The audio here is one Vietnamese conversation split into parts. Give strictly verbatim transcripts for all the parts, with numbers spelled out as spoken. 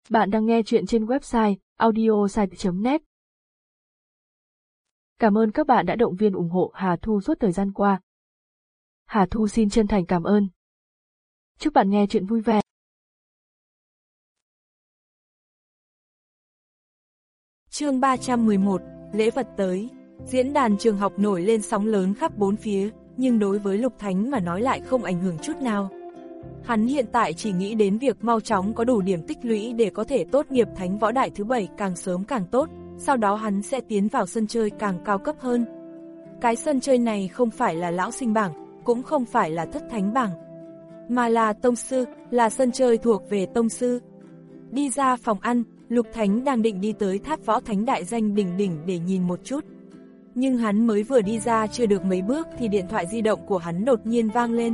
Bạn đang nghe chuyện trên website audiosite chấm net. Cảm ơn các bạn đã động viên ủng hộ Hà Thu suốt thời gian qua. Hà Thu xin chân thành cảm ơn. Chúc bạn nghe chuyện vui vẻ. Chương ba trăm mười một, lễ vật tới. Diễn đàn trường học nổi lên sóng lớn khắp bốn phía, nhưng đối với Lục Thánh mà nói lại không ảnh hưởng chút nào. Hắn hiện tại chỉ nghĩ đến việc mau chóng có đủ điểm tích lũy để có thể tốt nghiệp Thánh Võ Đại thứ bảy càng sớm càng tốt, sau đó hắn sẽ tiến vào sân chơi càng cao cấp hơn. Cái sân chơi này không phải là lão sinh bảng, cũng không phải là thất thánh bảng, mà là tông sư, là sân chơi thuộc về tông sư. Đi ra phòng ăn, Lục Thánh đang định đi tới tháp võ thánh đại danh đỉnh đỉnh để nhìn một chút. Nhưng hắn mới vừa đi ra chưa được mấy bước thì điện thoại di động của hắn đột nhiên vang lên.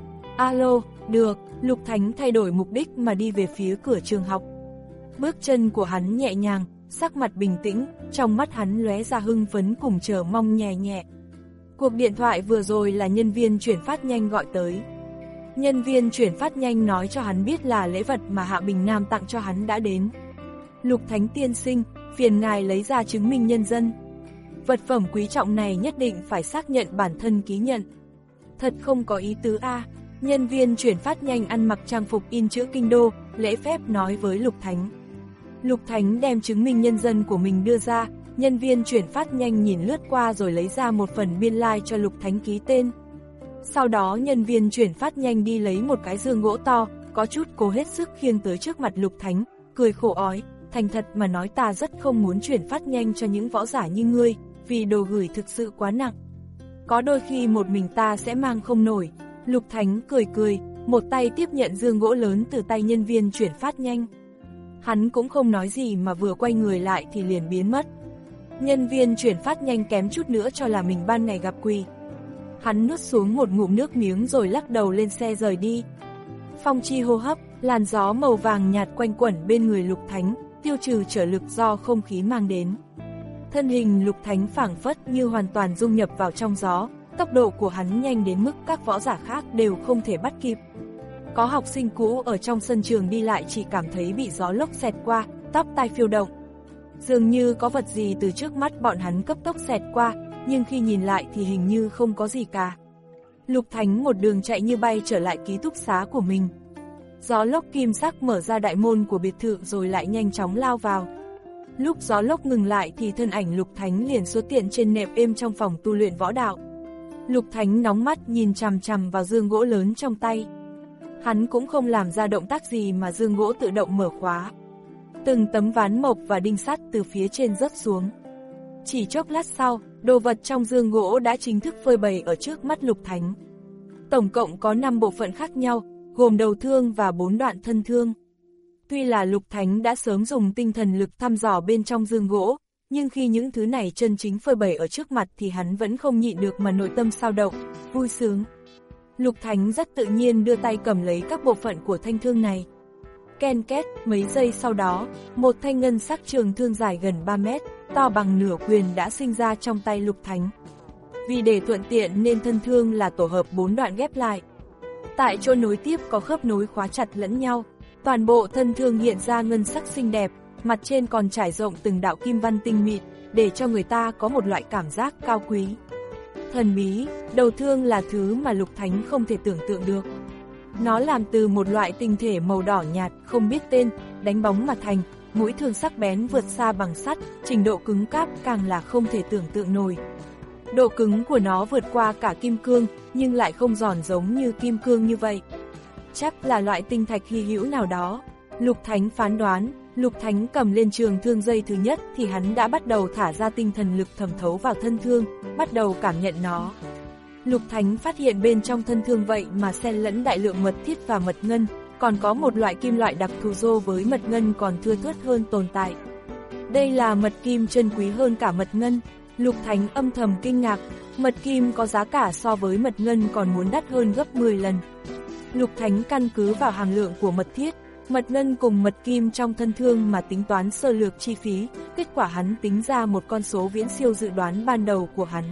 Alo, được, Lục Thánh thay đổi mục đích mà đi về phía cửa trường học. Bước chân của hắn nhẹ nhàng, sắc mặt bình tĩnh, trong mắt hắn lóe ra hưng phấn cùng chờ mong nhẹ nhẹ. Cuộc điện thoại vừa rồi là nhân viên chuyển phát nhanh gọi tới. Nhân viên chuyển phát nhanh nói cho hắn biết là lễ vật mà Hạ Bình Nam tặng cho hắn đã đến. Lục Thánh tiên sinh, phiền ngài lấy ra chứng minh nhân dân. Vật phẩm quý trọng này nhất định phải xác nhận bản thân ký nhận. Thật không có ý tứ a. Nhân viên chuyển phát nhanh ăn mặc trang phục in chữ kinh đô, lễ phép nói với Lục Thánh. Lục Thánh đem chứng minh nhân dân của mình đưa ra, nhân viên chuyển phát nhanh nhìn lướt qua rồi lấy ra một phần biên lai like cho Lục Thánh ký tên. Sau đó nhân viên chuyển phát nhanh đi lấy một cái dương gỗ to, có chút cố hết sức khiêng tới trước mặt Lục Thánh, cười khổ ói, thành thật mà nói ta rất không muốn chuyển phát nhanh cho những võ giả như ngươi, vì đồ gửi thực sự quá nặng. Có đôi khi một mình ta sẽ mang không nổi. Lục Thánh cười cười, một tay tiếp nhận dương gỗ lớn từ tay nhân viên chuyển phát nhanh. Hắn cũng không nói gì mà vừa quay người lại thì liền biến mất. Nhân viên chuyển phát nhanh kém chút nữa cho là mình ban ngày gặp quỷ. Hắn nuốt xuống một ngụm nước miếng rồi lắc đầu lên xe rời đi. Phong chi hô hấp, làn gió màu vàng nhạt quanh quẩn bên người Lục Thánh, tiêu trừ trở lực do không khí mang đến. Thân hình Lục Thánh phảng phất như hoàn toàn dung nhập vào trong gió, tốc độ của hắn nhanh đến mức các võ giả khác đều không thể bắt kịp. Có học sinh cũ ở trong sân trường đi lại chỉ cảm thấy bị gió lốc xẹt qua, tóc tai phiêu động. Dường như có vật gì từ trước mắt bọn hắn cấp tốc xẹt qua, nhưng khi nhìn lại thì hình như không có gì cả. Lục Thánh một đường chạy như bay trở lại ký túc xá của mình. Gió lốc kim sắc mở ra đại môn của biệt thự rồi lại nhanh chóng lao vào. Lúc gió lốc ngừng lại thì thân ảnh Lục Thánh liền xuất hiện trên nệm êm trong phòng tu luyện võ đạo. Lục Thánh nóng mắt nhìn chằm chằm vào dương gỗ lớn trong tay. Hắn cũng không làm ra động tác gì mà dương gỗ tự động mở khóa. Từng tấm ván mộc và đinh sắt từ phía trên rớt xuống. Chỉ chốc lát sau, đồ vật trong dương gỗ đã chính thức phơi bày ở trước mắt Lục Thánh. Tổng cộng có năm bộ phận khác nhau, gồm đầu thương và bốn đoạn thân thương. Tuy là Lục Thánh đã sớm dùng tinh thần lực thăm dò bên trong dương gỗ, nhưng khi những thứ này chân chính phơi bày ở trước mặt thì hắn vẫn không nhịn được mà nội tâm sao động, vui sướng. Lục Thánh rất tự nhiên đưa tay cầm lấy các bộ phận của thanh thương này. Ken két, mấy giây sau đó, một thanh ngân sắc trường thương dài gần ba mét, to bằng nửa quyền đã sinh ra trong tay Lục Thánh. Vì để thuận tiện nên thân thương là tổ hợp bốn đoạn ghép lại. Tại chỗ nối tiếp có khớp nối khóa chặt lẫn nhau, toàn bộ thân thương hiện ra ngân sắc xinh đẹp, mặt trên còn trải rộng từng đạo kim văn tinh mịn, để cho người ta có một loại cảm giác cao quý. Thần bí, đầu thương là thứ mà Lục Thánh không thể tưởng tượng được. Nó làm từ một loại tinh thể màu đỏ nhạt, không biết tên, đánh bóng mà thành, mũi thương sắc bén vượt xa bằng sắt, trình độ cứng cáp càng là không thể tưởng tượng nổi. Độ cứng của nó vượt qua cả kim cương, nhưng lại không giòn giống như kim cương như vậy. Chắc là loại tinh thạch hy hữu nào đó. Lục Thánh phán đoán, Lục Thánh cầm lên trường thương dây thứ nhất thì hắn đã bắt đầu thả ra tinh thần lực thẩm thấu vào thân thương, bắt đầu cảm nhận nó. Lục Thánh phát hiện bên trong thân thương vậy mà xen lẫn đại lượng mật thiết và mật ngân, còn có một loại kim loại đặc thù rô với mật ngân còn thưa thớt hơn tồn tại. Đây là mật kim chân quý hơn cả mật ngân. Lục Thánh âm thầm kinh ngạc, mật kim có giá cả so với mật ngân còn muốn đắt hơn gấp mười lần. Lục Thánh căn cứ vào hàm lượng của mật thiết, mật ngân cùng mật kim trong thân thương mà tính toán sơ lược chi phí, kết quả hắn tính ra một con số viễn siêu dự đoán ban đầu của hắn.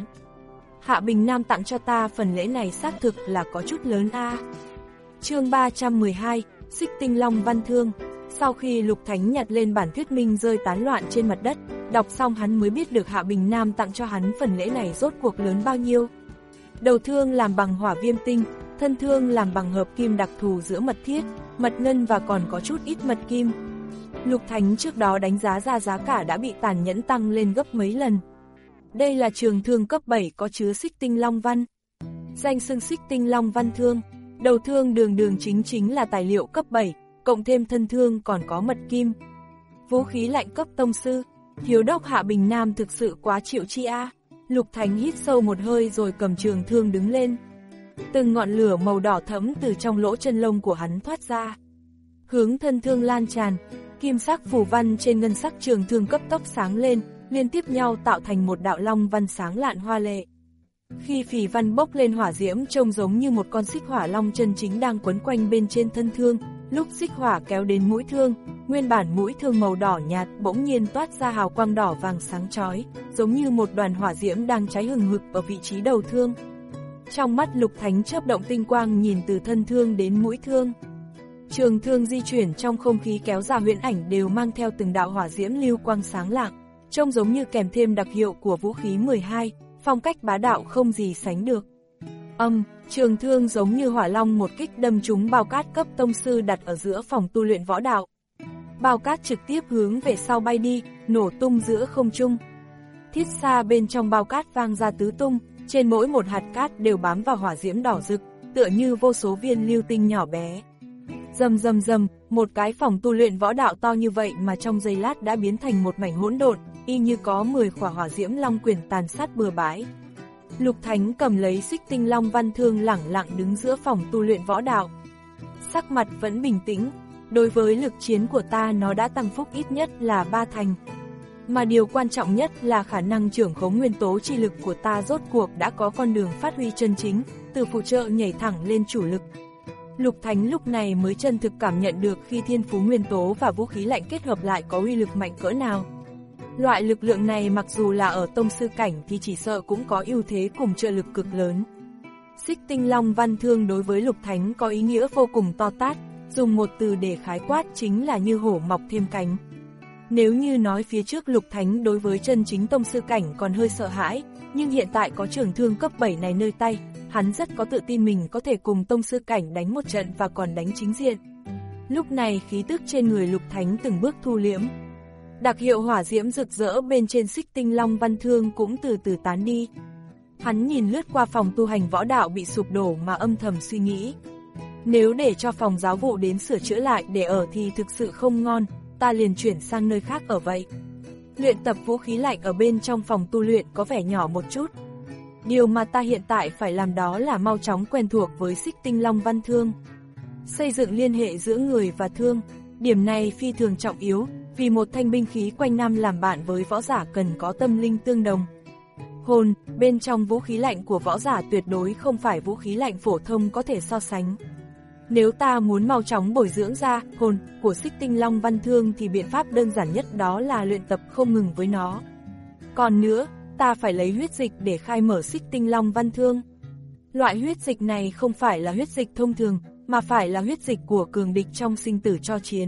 Hạ Bình Nam tặng cho ta phần lễ này xác thực là có chút lớn a. Chương ba trăm mười hai, Xích Tinh Long Văn Thương. Sau khi Lục Thánh nhặt lên bản thuyết minh rơi tán loạn trên mặt đất, đọc xong hắn mới biết được Hạ Bình Nam tặng cho hắn phần lễ này rốt cuộc lớn bao nhiêu. Đầu thương làm bằng hỏa viêm tinh, thân thương làm bằng hợp kim đặc thù giữa mật thiết, mật ngân và còn có chút ít mật kim. Lục Thánh trước đó đánh giá ra giá cả đã bị tàn nhẫn tăng lên gấp mấy lần. Đây là trường thương cấp bảy có chứa xích tinh long văn. Danh xưng xích tinh long văn thương, đầu thương đường đường chính chính là tài liệu cấp bảy, cộng thêm thân thương còn có mật kim. Vũ khí lạnh cấp tông sư, thiếu đốc Hạ Bình Nam thực sự quá chịu chi a. Lục Thánh hít sâu một hơi rồi cầm trường thương đứng lên. Từng ngọn lửa màu đỏ thẫm từ trong lỗ chân lông của hắn thoát ra, hướng thân thương lan tràn, kim sắc phù văn trên ngân sắc trường thương cấp tốc sáng lên, liên tiếp nhau tạo thành một đạo long văn sáng lạn hoa lệ. Khi phỉ văn bốc lên hỏa diễm trông giống như một con xích hỏa long chân chính đang quấn quanh bên trên thân thương, lúc xích hỏa kéo đến mũi thương, nguyên bản mũi thương màu đỏ nhạt bỗng nhiên toát ra hào quang đỏ vàng sáng chói, giống như một đoàn hỏa diễm đang cháy hừng hực ở vị trí đầu thương. Trong mắt Lục Thánh chớp động tinh quang nhìn từ thân thương đến mũi thương. Trường thương di chuyển trong không khí kéo ra huyễn ảnh đều mang theo từng đạo hỏa diễm lưu quang sáng lạng, trông giống như kèm thêm đặc hiệu của vũ khí mười hai, phong cách bá đạo không gì sánh được. Âm, trường thương giống như hỏa long một kích đâm trúng bao cát cấp tông sư đặt ở giữa phòng tu luyện võ đạo. Bao cát trực tiếp hướng về sau bay đi, nổ tung giữa không trung. Thiết xa bên trong bao cát vang ra tứ tung, trên mỗi một hạt cát đều bám vào hỏa diễm đỏ rực, tựa như vô số viên lưu tinh nhỏ bé. Rầm rầm rầm, một cái phòng tu luyện võ đạo to như vậy mà trong giây lát đã biến thành một mảnh hỗn độn, y như có mười khỏa hỏa diễm long quyển tàn sát bừa bãi. Lục Thánh cầm lấy xích tinh long văn thương lẳng lặng đứng giữa phòng tu luyện võ đạo. Sắc mặt vẫn bình tĩnh, đối với lực chiến của ta nó đã tăng phúc ít nhất là ba thành. Mà điều quan trọng nhất là khả năng trưởng khống nguyên tố chi lực của ta rốt cuộc đã có con đường phát huy chân chính, từ phụ trợ nhảy thẳng lên chủ lực. Lục Thánh lúc này mới chân thực cảm nhận được khi thiên phú nguyên tố và vũ khí lạnh kết hợp lại có uy lực mạnh cỡ nào. Loại lực lượng này mặc dù là ở tông sư cảnh thì chỉ sợ cũng có ưu thế cùng trợ lực cực lớn. Xích tinh long văn thương đối với Lục Thánh có ý nghĩa vô cùng to tát, dùng một từ để khái quát chính là như hổ mọc thêm cánh. Nếu như nói phía trước Lục Thánh đối với chân chính tông sư cảnh còn hơi sợ hãi, nhưng hiện tại có trường thương cấp bảy này nơi tay, hắn rất có tự tin mình có thể cùng tông sư cảnh đánh một trận và còn đánh chính diện. Lúc này khí tức trên người Lục Thánh từng bước thu liễm. Đặc hiệu hỏa diễm rực rỡ bên trên xích tinh long văn thương cũng từ từ tán đi. Hắn nhìn lướt qua phòng tu hành võ đạo bị sụp đổ mà âm thầm suy nghĩ. Nếu để cho phòng giáo vụ đến sửa chữa lại để ở thì thực sự không ngon, ta liền chuyển sang nơi khác ở vậy. Luyện tập vũ khí lạnh ở bên trong phòng tu luyện có vẻ nhỏ một chút. Điều mà ta hiện tại phải làm đó là mau chóng quen thuộc với xích tinh long văn thương. Xây dựng liên hệ giữa người và thương, điểm này phi thường trọng yếu, vì một thanh binh khí quanh năm làm bạn với võ giả cần có tâm linh tương đồng. Hồn, bên trong vũ khí lạnh của võ giả tuyệt đối không phải vũ khí lạnh phổ thông có thể so sánh. Nếu ta muốn mau chóng bồi dưỡng ra hồn của xích tinh long văn thương thì biện pháp đơn giản nhất đó là luyện tập không ngừng với nó. Còn nữa, ta phải lấy huyết dịch để khai mở xích tinh long văn thương. Loại huyết dịch này không phải là huyết dịch thông thường, mà phải là huyết dịch của cường địch trong sinh tử cho chiến.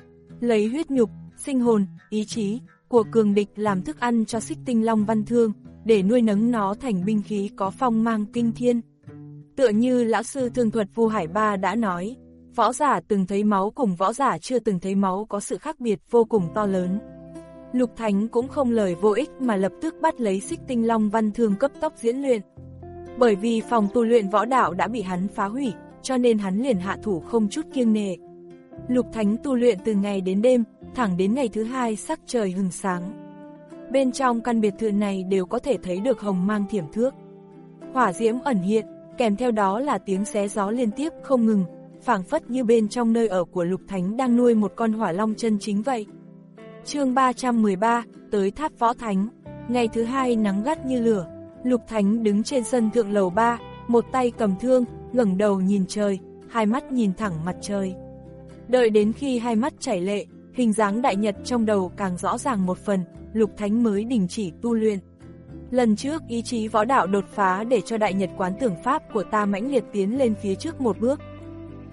Lấy huyết nhục, sinh hồn, ý chí của cường địch làm thức ăn cho xích tinh long văn thương, để nuôi nấng nó thành binh khí có phong mang kinh thiên. Tựa như lão sư thương thuật Vu Hải Ba đã nói, võ giả từng thấy máu cùng võ giả chưa từng thấy máu có sự khác biệt vô cùng to lớn. Lục Thánh cũng không lời vô ích mà lập tức bắt lấy xích tinh long văn thương cấp tốc diễn luyện. Bởi vì phòng tu luyện võ đạo đã bị hắn phá hủy, cho nên hắn liền hạ thủ không chút kiêng nề. Lục Thánh tu luyện từ ngày đến đêm, thẳng đến ngày thứ hai sắc trời hừng sáng. Bên trong căn biệt thự này đều có thể thấy được hồng mang thiểm thước. Hỏa diễm ẩn hiện, kèm theo đó là tiếng xé gió liên tiếp không ngừng, phảng phất như bên trong nơi ở của Lục Thánh đang nuôi một con hỏa long chân chính vậy. Chương ba trăm mười ba, tới tháp võ thánh. Ngày thứ hai nắng gắt như lửa, Lục Thánh đứng trên sân thượng lầu ba, một tay cầm thương, ngẩng đầu nhìn trời, hai mắt nhìn thẳng mặt trời. Đợi đến khi hai mắt chảy lệ, hình dáng đại nhật trong đầu càng rõ ràng một phần, Lục Thánh mới đình chỉ tu luyện. Lần trước ý chí võ đạo đột phá để cho đại nhật quán tưởng pháp của ta mãnh liệt tiến lên phía trước một bước.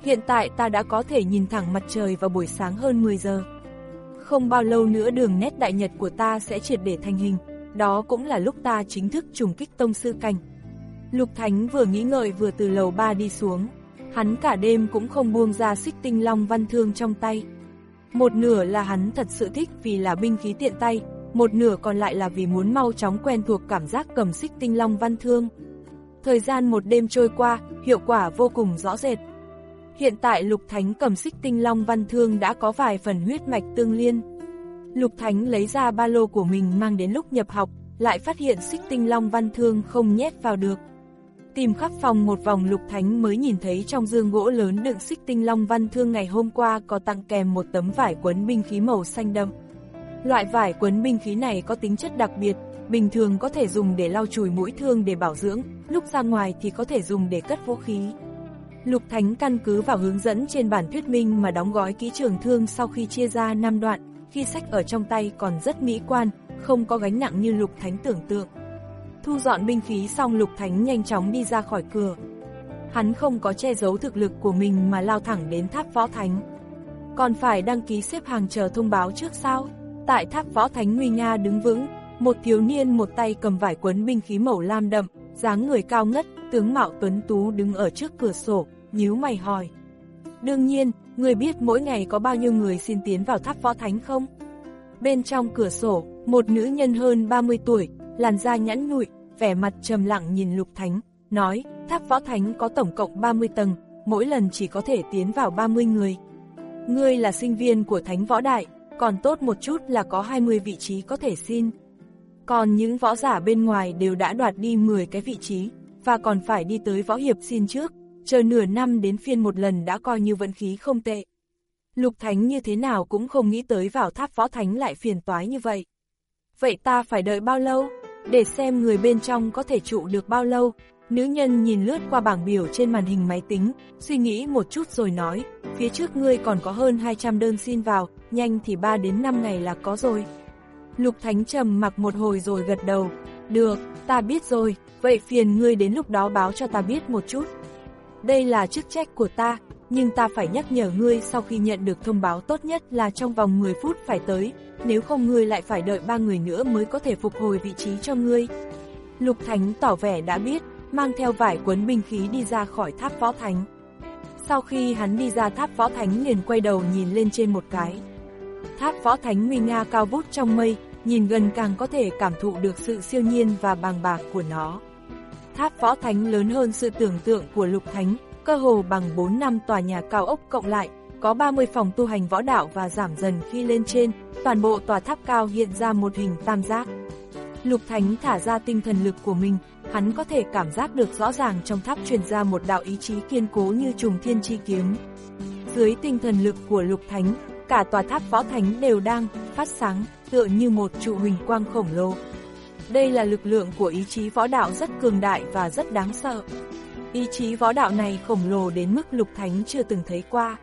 Hiện tại ta đã có thể nhìn thẳng mặt trời vào buổi sáng hơn mười giờ. Không bao lâu nữa đường nét đại nhật của ta sẽ triệt để thành hình, đó cũng là lúc ta chính thức trùng kích tông sư cảnh. Lục Thánh vừa nghĩ ngợi vừa từ lầu ba đi xuống, hắn cả đêm cũng không buông ra xích tinh long văn thương trong tay. Một nửa là hắn thật sự thích vì là binh khí tiện tay, một nửa còn lại là vì muốn mau chóng quen thuộc cảm giác cầm xích tinh long văn thương. Thời gian một đêm trôi qua, hiệu quả vô cùng rõ rệt. Hiện tại Lục Thánh cầm xích tinh long văn thương đã có vài phần huyết mạch tương liên. Lục Thánh lấy ra ba lô của mình mang đến lúc nhập học, lại phát hiện xích tinh long văn thương không nhét vào được. Tìm khắp phòng một vòng Lục Thánh mới nhìn thấy trong dương gỗ lớn đựng xích tinh long văn thương ngày hôm qua có tặng kèm một tấm vải quấn binh khí màu xanh đậm. Loại vải quấn binh khí này có tính chất đặc biệt, bình thường có thể dùng để lau chùi mũi thương để bảo dưỡng, lúc ra ngoài thì có thể dùng để cất vũ khí. Lục Thánh căn cứ vào hướng dẫn trên bản thuyết minh mà đóng gói kỹ trường thương sau khi chia ra năm đoạn, khi xách ở trong tay còn rất mỹ quan, không có gánh nặng như Lục Thánh tưởng tượng. Thu dọn binh khí xong Lục Thánh nhanh chóng đi ra khỏi cửa. Hắn không có che giấu thực lực của mình mà lao thẳng đến tháp Võ Thánh. Còn phải đăng ký xếp hàng chờ thông báo trước sao? Tại tháp Võ Thánh nguy nga đứng vững, một thiếu niên một tay cầm vải quấn binh khí màu lam đậm, dáng người cao ngất, tướng mạo tuấn tú đứng ở trước cửa sổ, nhíu mày hỏi. Đương nhiên, người biết mỗi ngày có bao nhiêu người xin tiến vào tháp Võ Thánh không? Bên trong cửa sổ, một nữ nhân hơn ba mươi tuổi, làn da nhẵn nhụi, vẻ mặt trầm lặng nhìn Lục Thánh, nói, tháp Võ Thánh có tổng cộng ba mươi tầng, mỗi lần chỉ có thể tiến vào ba mươi người. Ngươi là sinh viên của Thánh Võ Đại, còn tốt một chút là có hai mươi vị trí có thể xin. Còn những võ giả bên ngoài đều đã đoạt đi mười cái vị trí, và còn phải đi tới võ hiệp xin trước, chờ nửa năm đến phiên một lần đã coi như vận khí không tệ. Lục Thánh như thế nào cũng không nghĩ tới vào tháp Võ Thánh lại phiền toái như vậy. Vậy ta phải đợi bao lâu? Để xem người bên trong có thể trụ được bao lâu. Nữ nhân nhìn lướt qua bảng biểu trên màn hình máy tính, suy nghĩ một chút rồi nói, phía trước ngươi còn có hơn hai trăm đơn xin vào, nhanh thì ba đến năm ngày là có rồi. Lục Thánh trầm mặc một hồi rồi gật đầu, được, ta biết rồi, vậy phiền ngươi đến lúc đó báo cho ta biết một chút. Đây là chức trách của ta, nhưng ta phải nhắc nhở ngươi sau khi nhận được thông báo tốt nhất là trong vòng mười phút phải tới, nếu không ngươi lại phải đợi ba người nữa mới có thể phục hồi vị trí cho ngươi. Lục Thánh tỏ vẻ đã biết, mang theo vải quấn binh khí đi ra khỏi tháp Võ Thánh. Sau khi hắn đi ra tháp Võ Thánh liền quay đầu nhìn lên trên một cái. Tháp Võ Thánh nguy nga cao vút trong mây, nhìn gần càng có thể cảm thụ được sự siêu nhiên và bàng bạc của nó. Tháp Võ Thánh lớn hơn sự tưởng tượng của Lục Thánh, cơ hồ bằng bốn năm tòa nhà cao ốc cộng lại, có ba mươi phòng tu hành võ đạo và giảm dần khi lên trên, toàn bộ tòa tháp cao hiện ra một hình tam giác. Lục Thánh thả ra tinh thần lực của mình, hắn có thể cảm giác được rõ ràng trong tháp truyền ra một đạo ý chí kiên cố như trùng thiên chi kiếm. Dưới tinh thần lực của Lục Thánh, cả tòa tháp Võ Thánh đều đang phát sáng, tựa như một trụ huỳnh quang khổng lồ. Đây là lực lượng của ý chí võ đạo rất cường đại và rất đáng sợ. Ý chí võ đạo này khổng lồ đến mức Lục Thánh chưa từng thấy qua.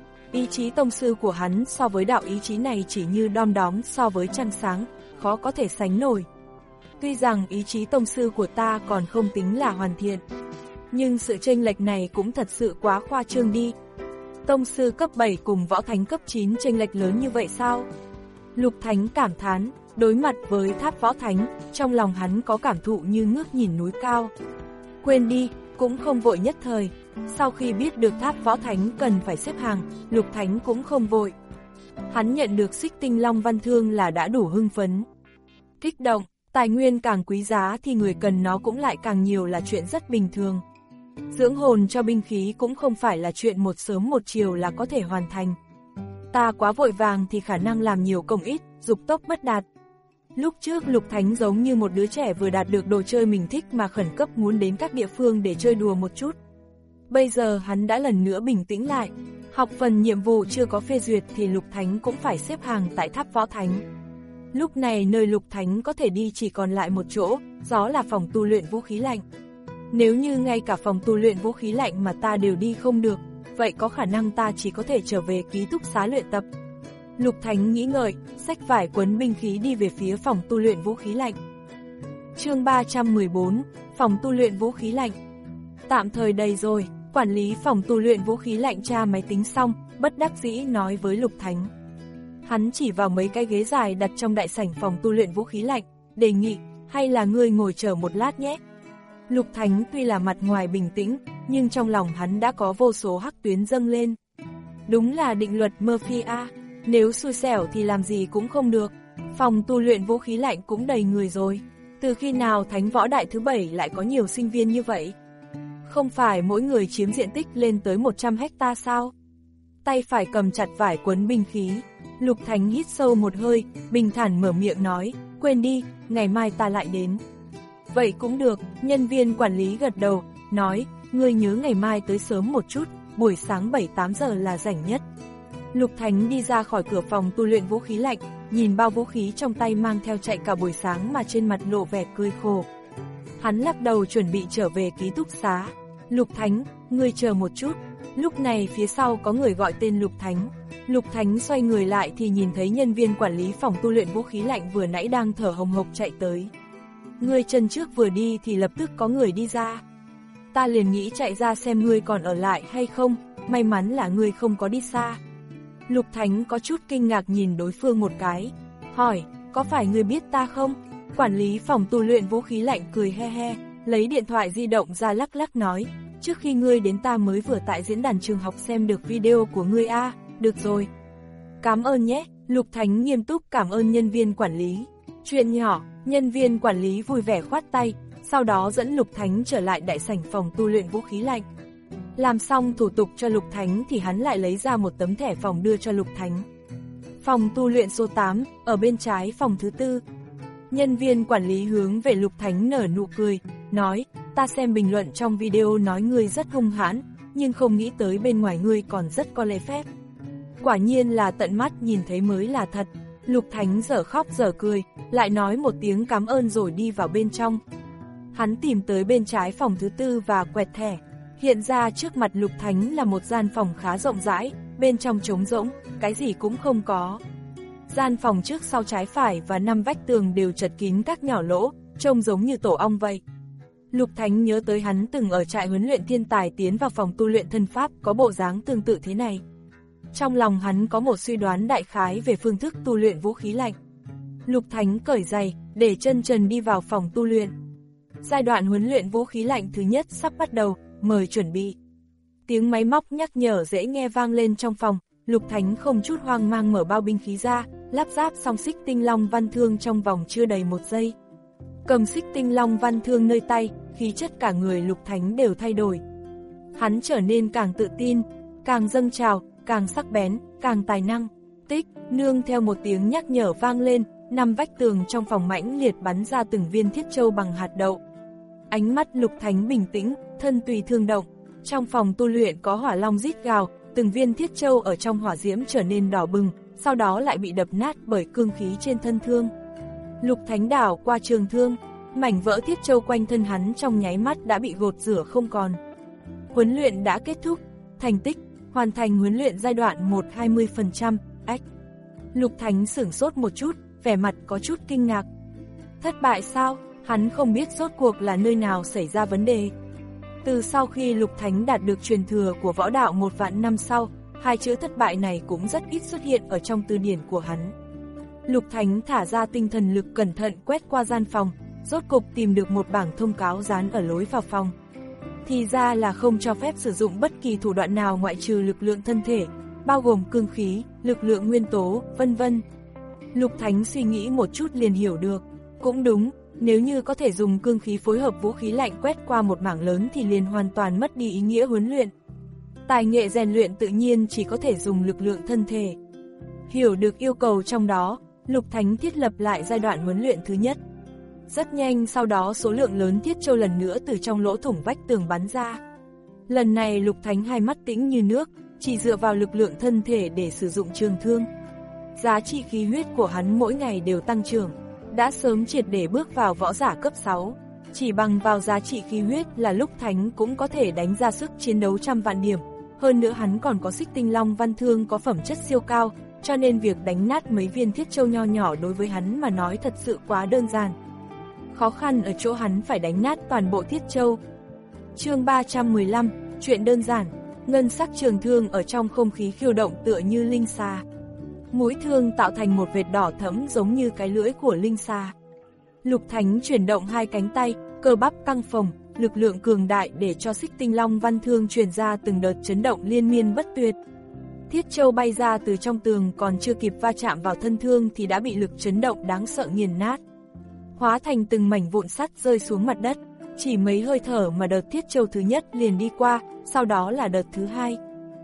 Ý chí tông sư của hắn so với đạo ý chí này chỉ như đom đóm so với trăng sáng, khó có thể sánh nổi. Tuy rằng ý chí tông sư của ta còn không tính là hoàn thiện, nhưng sự chênh lệch này cũng thật sự quá khoa trương đi. Tông sư cấp bảy cùng võ thánh cấp chín chênh lệch lớn như vậy sao? Lục Thánh cảm thán, đối mặt với tháp Võ Thánh, trong lòng hắn có cảm thụ như ngước nhìn núi cao. Quên đi, cũng không vội nhất thời. Sau khi biết được tháp Võ Thánh cần phải xếp hàng, Lục Thánh cũng không vội. Hắn nhận được xích tinh long văn thương là đã đủ hưng phấn. Kích động, tài nguyên càng quý giá thì người cần nó cũng lại càng nhiều là chuyện rất bình thường. Dưỡng hồn cho binh khí cũng không phải là chuyện một sớm một chiều là có thể hoàn thành. Ta quá vội vàng thì khả năng làm nhiều công ít, dục tốc bất đạt. Lúc trước Lục Thánh giống như một đứa trẻ vừa đạt được đồ chơi mình thích mà khẩn cấp muốn đến các địa phương để chơi đùa một chút. Bây giờ hắn đã lần nữa bình tĩnh lại. Học phần nhiệm vụ chưa có phê duyệt thì Lục Thánh cũng phải xếp hàng tại tháp Võ Thánh. Lúc này nơi Lục Thánh có thể đi chỉ còn lại một chỗ, đó là phòng tu luyện vũ khí lạnh. Nếu như ngay cả phòng tu luyện vũ khí lạnh mà ta đều đi không được, vậy có khả năng ta chỉ có thể trở về ký túc xá luyện tập. Lục Thánh nghĩ ngợi, xách vải quấn binh khí đi về phía phòng tu luyện vũ khí lạnh. Chương ba trăm mười bốn, phòng tu luyện vũ khí lạnh. Tạm thời đầy rồi, Quản lý phòng tu luyện vũ khí lạnh tra máy tính xong, bất đắc dĩ nói với Lục Thánh. Hắn chỉ vào mấy cái ghế dài đặt trong đại sảnh phòng tu luyện vũ khí lạnh, đề nghị, hay là ngươi ngồi chờ một lát nhé. Lục Thánh tuy là mặt ngoài bình tĩnh, nhưng trong lòng hắn đã có vô số hắc tuyến dâng lên. Đúng là định luật Murphy a, nếu xui xẻo thì làm gì cũng không được. Phòng tu luyện vũ khí lạnh cũng đầy người rồi. Từ khi nào Thánh Võ Đại thứ bảy lại có nhiều sinh viên như vậy? Không phải mỗi người chiếm diện tích lên tới một trăm hecta sao? Tay phải cầm chặt vải quấn binh khí. Lục Thánh hít sâu một hơi, bình thản mở miệng nói, quên đi, ngày mai ta lại đến. Vậy cũng được, nhân viên quản lý gật đầu, nói, ngươi nhớ ngày mai tới sớm một chút, buổi sáng bảy tám giờ là rảnh nhất. Lục Thánh đi ra khỏi cửa phòng tu luyện vũ khí lạnh, nhìn bao vũ khí trong tay mang theo chạy cả buổi sáng mà trên mặt lộ vẻ cười khổ. Hắn lắc đầu chuẩn bị trở về ký túc xá. Lục Thánh, ngươi chờ một chút. Lúc này phía sau có người gọi tên Lục Thánh. Lục Thánh xoay người lại thì nhìn thấy nhân viên quản lý phòng tu luyện vũ khí lạnh vừa nãy đang thở hồng hộc chạy tới. Ngươi chân trước vừa đi thì lập tức có người đi ra. Ta liền nghĩ chạy ra xem ngươi còn ở lại hay không, may mắn là ngươi không có đi xa. Lục Thánh có chút kinh ngạc nhìn đối phương một cái, hỏi, có phải ngươi biết ta không? Quản lý phòng tu luyện vũ khí lạnh cười he he, lấy điện thoại di động ra lắc lắc nói, trước khi ngươi đến ta mới vừa tại diễn đàn trường học xem được video của ngươi a, à, được rồi. Cảm ơn nhé, Lục Thánh nghiêm túc cảm ơn nhân viên quản lý. Chuyện nhỏ, nhân viên quản lý vui vẻ khoát tay, sau đó dẫn Lục Thánh trở lại đại sảnh phòng tu luyện vũ khí lạnh. Làm xong thủ tục cho Lục Thánh thì hắn lại lấy ra một tấm thẻ phòng đưa cho Lục Thánh. Phòng tu luyện số tám, ở bên trái phòng thứ tư. Nhân viên quản lý hướng về Lục Thánh nở nụ cười, nói, ta xem bình luận trong video nói ngươi rất hung hãn, nhưng không nghĩ tới bên ngoài ngươi còn rất có lễ phép. Quả nhiên là tận mắt nhìn thấy mới là thật. Lục Thánh dở khóc dở cười, lại nói một tiếng cảm ơn rồi đi vào bên trong. Hắn tìm tới bên trái phòng thứ tư và quẹt thẻ. Hiện ra trước mặt Lục Thánh là một gian phòng khá rộng rãi, bên trong trống rỗng, cái gì cũng không có. Gian phòng trước sau trái phải và năm vách tường đều chật kín các nhỏ lỗ, trông giống như tổ ong vậy. Lục Thánh nhớ tới hắn từng ở trại huấn luyện thiên tài tiến vào phòng tu luyện thân pháp có bộ dáng tương tự thế này. Trong lòng hắn có một suy đoán đại khái về phương thức tu luyện vũ khí lạnh. Lục Thánh cởi giày, để chân trần đi vào phòng tu luyện. Giai đoạn huấn luyện vũ khí lạnh thứ nhất sắp bắt đầu, mời chuẩn bị. Tiếng máy móc nhắc nhở dễ nghe vang lên trong phòng, Lục Thánh không chút hoang mang mở bao binh khí ra, lắp ráp xong xích tinh long văn thương trong vòng chưa đầy một giây. Cầm xích tinh long văn thương nơi tay, khí chất cả người Lục Thánh đều thay đổi. Hắn trở nên càng tự tin, càng dâng trào, càng sắc bén, càng tài năng. Tích, nương theo một tiếng nhắc nhở vang lên, năm vách tường trong phòng mãnh liệt bắn ra từng viên thiết châu bằng hạt đậu. Ánh mắt Lục Thánh bình tĩnh, thân tùy thương động. Trong phòng tu luyện có hỏa long rít gào, từng viên thiết châu ở trong hỏa diễm trở nên đỏ bừng, sau đó lại bị đập nát bởi cương khí trên thân thương. Lục Thánh đảo qua trường thương, mảnh vỡ thiết châu quanh thân hắn trong nháy mắt đã bị gột rửa không còn. Huấn luyện đã kết thúc, thành tích, hoàn thành huấn luyện giai đoạn một hai mươi phần trăm, ách. Lục Thánh sửng sốt một chút, vẻ mặt có chút kinh ngạc. Thất bại sao? Hắn không biết rốt cuộc là nơi nào xảy ra vấn đề. Từ sau khi Lục Thánh đạt được truyền thừa của võ đạo một vạn năm sau, hai chữ thất bại này cũng rất ít xuất hiện ở trong từ điển của hắn. Lục Thánh thả ra tinh thần lực cẩn thận quét qua gian phòng, rốt cục tìm được một bảng thông cáo dán ở lối vào phòng. Thì ra là không cho phép sử dụng bất kỳ thủ đoạn nào ngoại trừ lực lượng thân thể, bao gồm cương khí, lực lượng nguyên tố, vân vân. Lục Thánh suy nghĩ một chút liền hiểu được. Cũng đúng, nếu như có thể dùng cương khí phối hợp vũ khí lạnh quét qua một mảng lớn thì liền hoàn toàn mất đi ý nghĩa huấn luyện. Tài nghệ rèn luyện tự nhiên chỉ có thể dùng lực lượng thân thể. Hiểu được yêu cầu trong đó, Lục Thánh thiết lập lại giai đoạn huấn luyện thứ nhất. Rất nhanh sau đó số lượng lớn thiết châu lần nữa từ trong lỗ thủng vách tường bắn ra. Lần này Lục Thánh hai mắt tĩnh như nước, chỉ dựa vào lực lượng thân thể để sử dụng trường thương. Giá trị khí huyết của hắn mỗi ngày đều tăng trưởng, đã sớm triệt để bước vào võ giả cấp sáu. Chỉ bằng vào giá trị khí huyết là Lục Thánh cũng có thể đánh ra sức chiến đấu trăm vạn điểm. Hơn nữa hắn còn có xích tinh long văn thương có phẩm chất siêu cao, cho nên việc đánh nát mấy viên thiết châu nho nhỏ đối với hắn mà nói thật sự quá đơn giản. Khó khăn ở chỗ hắn phải đánh nát toàn bộ thiết châu. Chương ba trăm mười lăm, Chuyện đơn giản, ngân sắc trường thương ở trong không khí khiêu động tựa như linh xà. Mũi thương tạo thành một vệt đỏ thẫm giống như cái lưỡi của linh xà. Lục Thánh chuyển động hai cánh tay, cơ bắp căng phồng, lực lượng cường đại để cho Xích Tinh Long Văn Thương truyền ra từng đợt chấn động liên miên bất tuyệt. Thiết Châu bay ra từ trong tường, còn chưa kịp va chạm vào thân thương thì đã bị lực chấn động đáng sợ nghiền nát, hóa thành từng mảnh vụn sắt rơi xuống mặt đất. Chỉ mấy hơi thở mà đợt Thiết Châu thứ nhất liền đi qua, sau đó là đợt thứ hai.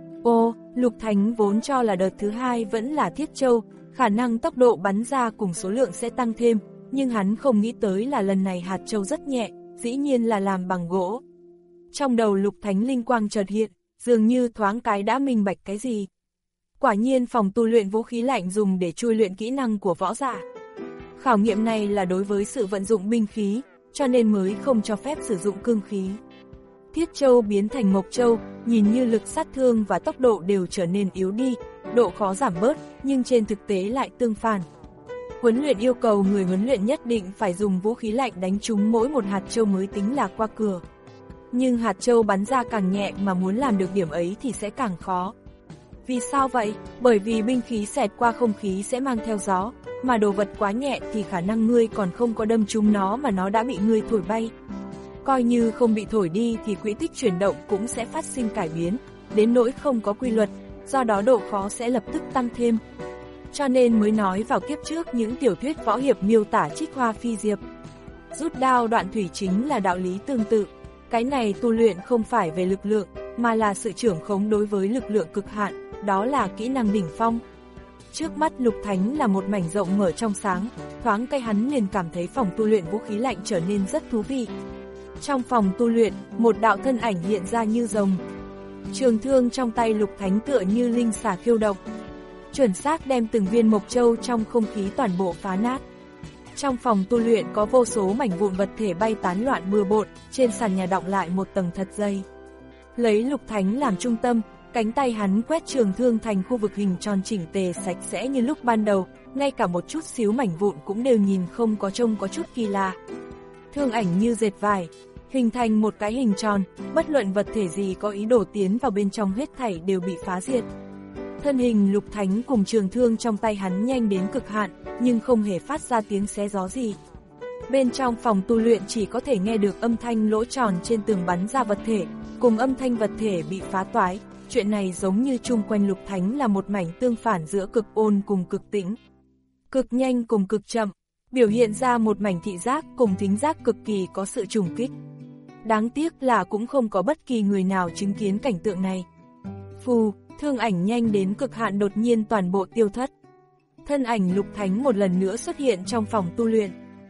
Ô, Lục Thánh vốn cho là đợt thứ hai vẫn là Thiết Châu, khả năng tốc độ bắn ra cùng số lượng sẽ tăng thêm, nhưng hắn không nghĩ tới là lần này hạt châu rất nhẹ, dĩ nhiên là làm bằng gỗ. Trong đầu Lục Thánh linh quang chợt hiện, dường như thoáng cái đã minh bạch cái gì. Quả nhiên phòng tu luyện vũ khí lạnh dùng để chui luyện kỹ năng của võ giả. Khảo nghiệm này là đối với sự vận dụng binh khí, cho nên mới không cho phép sử dụng cương khí. Thiết Châu biến thành Mộc Châu, nhìn như lực sát thương và tốc độ đều trở nên yếu đi, độ khó giảm bớt, nhưng trên thực tế lại tương phản. Huấn luyện yêu cầu người huấn luyện nhất định phải dùng vũ khí lạnh đánh trúng mỗi một hạt châu mới tính là qua cửa. Nhưng hạt châu bắn ra càng nhẹ mà muốn làm được điểm ấy thì sẽ càng khó. Vì sao vậy? Bởi vì binh khí xẹt qua không khí sẽ mang theo gió, mà đồ vật quá nhẹ thì khả năng ngươi còn không có đâm trúng nó mà nó đã bị ngươi thổi bay. Coi như không bị thổi đi thì quỹ tích chuyển động cũng sẽ phát sinh cải biến, đến nỗi không có quy luật, do đó độ khó sẽ lập tức tăng thêm. Cho nên mới nói vào kiếp trước những tiểu thuyết võ hiệp miêu tả trích hoa phi diệp. Rút đao đoạn thủy chính là đạo lý tương tự. Cái này tu luyện không phải về lực lượng, mà là sự trưởng khống đối với lực lượng cực hạn, đó là kỹ năng đỉnh phong. Trước mắt Lục Thánh là một mảnh rộng mở trong sáng, thoáng cái hắn liền cảm thấy phòng tu luyện vũ khí lạnh trở nên rất thú vị. Trong phòng tu luyện, một đạo thân ảnh hiện ra như rồng. Trường thương trong tay Lục Thánh tựa như linh xà khiêu động, chuẩn xác đem từng viên Mộc Châu trong không khí toàn bộ phá nát. Trong phòng tu luyện có vô số mảnh vụn vật thể bay tán loạn bừa bộn, trên sàn nhà đọng lại một tầng thật dày. Lấy Lục Thánh làm trung tâm, cánh tay hắn quét trường thương thành khu vực hình tròn chỉnh tề sạch sẽ như lúc ban đầu, ngay cả một chút xíu mảnh vụn cũng đều nhìn không có trông có chút kỳ lạ. Thương ảnh như dệt vải, hình thành một cái hình tròn, bất luận vật thể gì có ý đồ tiến vào bên trong hết thảy đều bị phá diệt. Thân hình Lục Thánh cùng trường thương trong tay hắn nhanh đến cực hạn, nhưng không hề phát ra tiếng xé gió gì. Bên trong phòng tu luyện chỉ có thể nghe được âm thanh lỗ tròn trên tường bắn ra vật thể, cùng âm thanh vật thể bị phá toái. Chuyện này giống như chung quanh Lục Thánh là một mảnh tương phản giữa cực ôn cùng cực tĩnh, cực nhanh cùng cực chậm, biểu hiện ra một mảnh thị giác cùng thính giác cực kỳ có sự trùng kích. Đáng tiếc là cũng không có bất kỳ người nào chứng kiến cảnh tượng này. Phù, thương ảnh nhanh đến cực hạn đột nhiên toàn bộ tiêu thất. Thân ảnh Lục Thánh một lần nữa xuất hiện trong phòng tu luyện.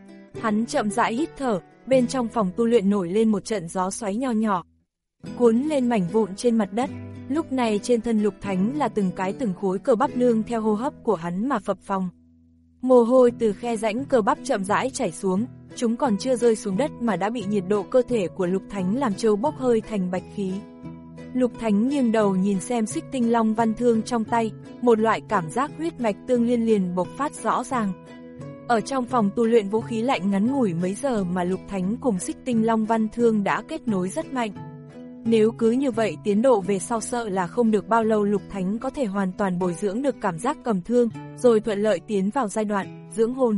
Hắn chậm rãi hít thở, bên trong phòng tu luyện nổi lên một trận gió xoáy nho nhỏ, cuốn lên mảnh vụn trên mặt đất. Lúc này trên thân Lục Thánh là từng cái từng khối cơ bắp nương theo hô hấp của hắn mà phập phồng. Mồ hôi từ khe rãnh cơ bắp chậm rãi chảy xuống, chúng còn chưa rơi xuống đất mà đã bị nhiệt độ cơ thể của Lục Thánh làm trâu bốc hơi thành bạch khí. Lục Thánh nghiêng đầu nhìn xem Xích Tinh Long Văn Thương trong tay, một loại cảm giác huyết mạch tương liên liền bộc phát rõ ràng. Ở trong phòng tu luyện vũ khí lạnh ngắn ngủi mấy giờ mà Lục Thánh cùng Xích Tinh Long Văn Thương đã kết nối rất mạnh. Nếu cứ như vậy tiến độ về sau sợ là không được bao lâu Lục Thánh có thể hoàn toàn bồi dưỡng được cảm giác cầm thương, rồi thuận lợi tiến vào giai đoạn dưỡng hồn.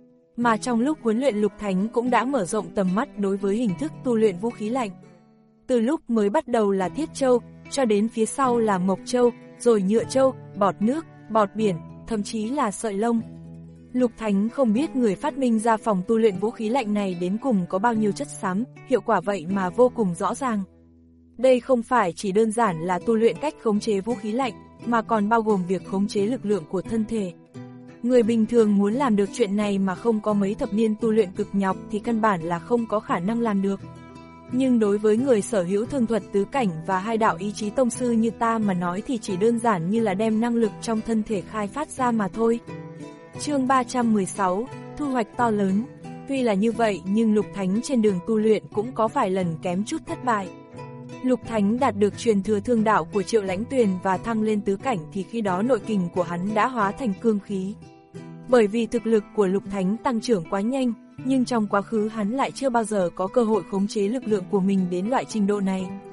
Mà trong lúc huấn luyện Lục Thánh cũng đã mở rộng tầm mắt đối với hình thức tu luyện vũ khí lạnh. Từ lúc mới bắt đầu là Thiết Châu, cho đến phía sau là Mộc Châu, rồi Nhựa Châu, bọt nước, bọt biển, thậm chí là sợi lông. Lục Thánh không biết người phát minh ra phòng tu luyện vũ khí lạnh này đến cùng có bao nhiêu chất xám, hiệu quả vậy mà vô cùng rõ ràng. Đây không phải chỉ đơn giản là tu luyện cách khống chế vũ khí lạnh, mà còn bao gồm việc khống chế lực lượng của thân thể. Người bình thường muốn làm được chuyện này mà không có mấy thập niên tu luyện cực nhọc thì căn bản là không có khả năng làm được. Nhưng đối với người sở hữu thương thuật tứ cảnh và hai đạo ý chí tông sư như ta mà nói thì chỉ đơn giản như là đem năng lực trong thân thể khai phát ra mà thôi. Chương ba trăm mười sáu, thu hoạch to lớn. Tuy là như vậy nhưng Lục Thánh trên đường tu luyện cũng có vài lần kém chút thất bại. Lục Thánh đạt được truyền thừa thương đạo của Triệu Lãnh Tuyền và thăng lên tứ cảnh thì khi đó nội kình của hắn đã hóa thành cương khí. Bởi vì thực lực của Lục Thánh tăng trưởng quá nhanh, nhưng trong quá khứ hắn lại chưa bao giờ có cơ hội khống chế lực lượng của mình đến loại trình độ này.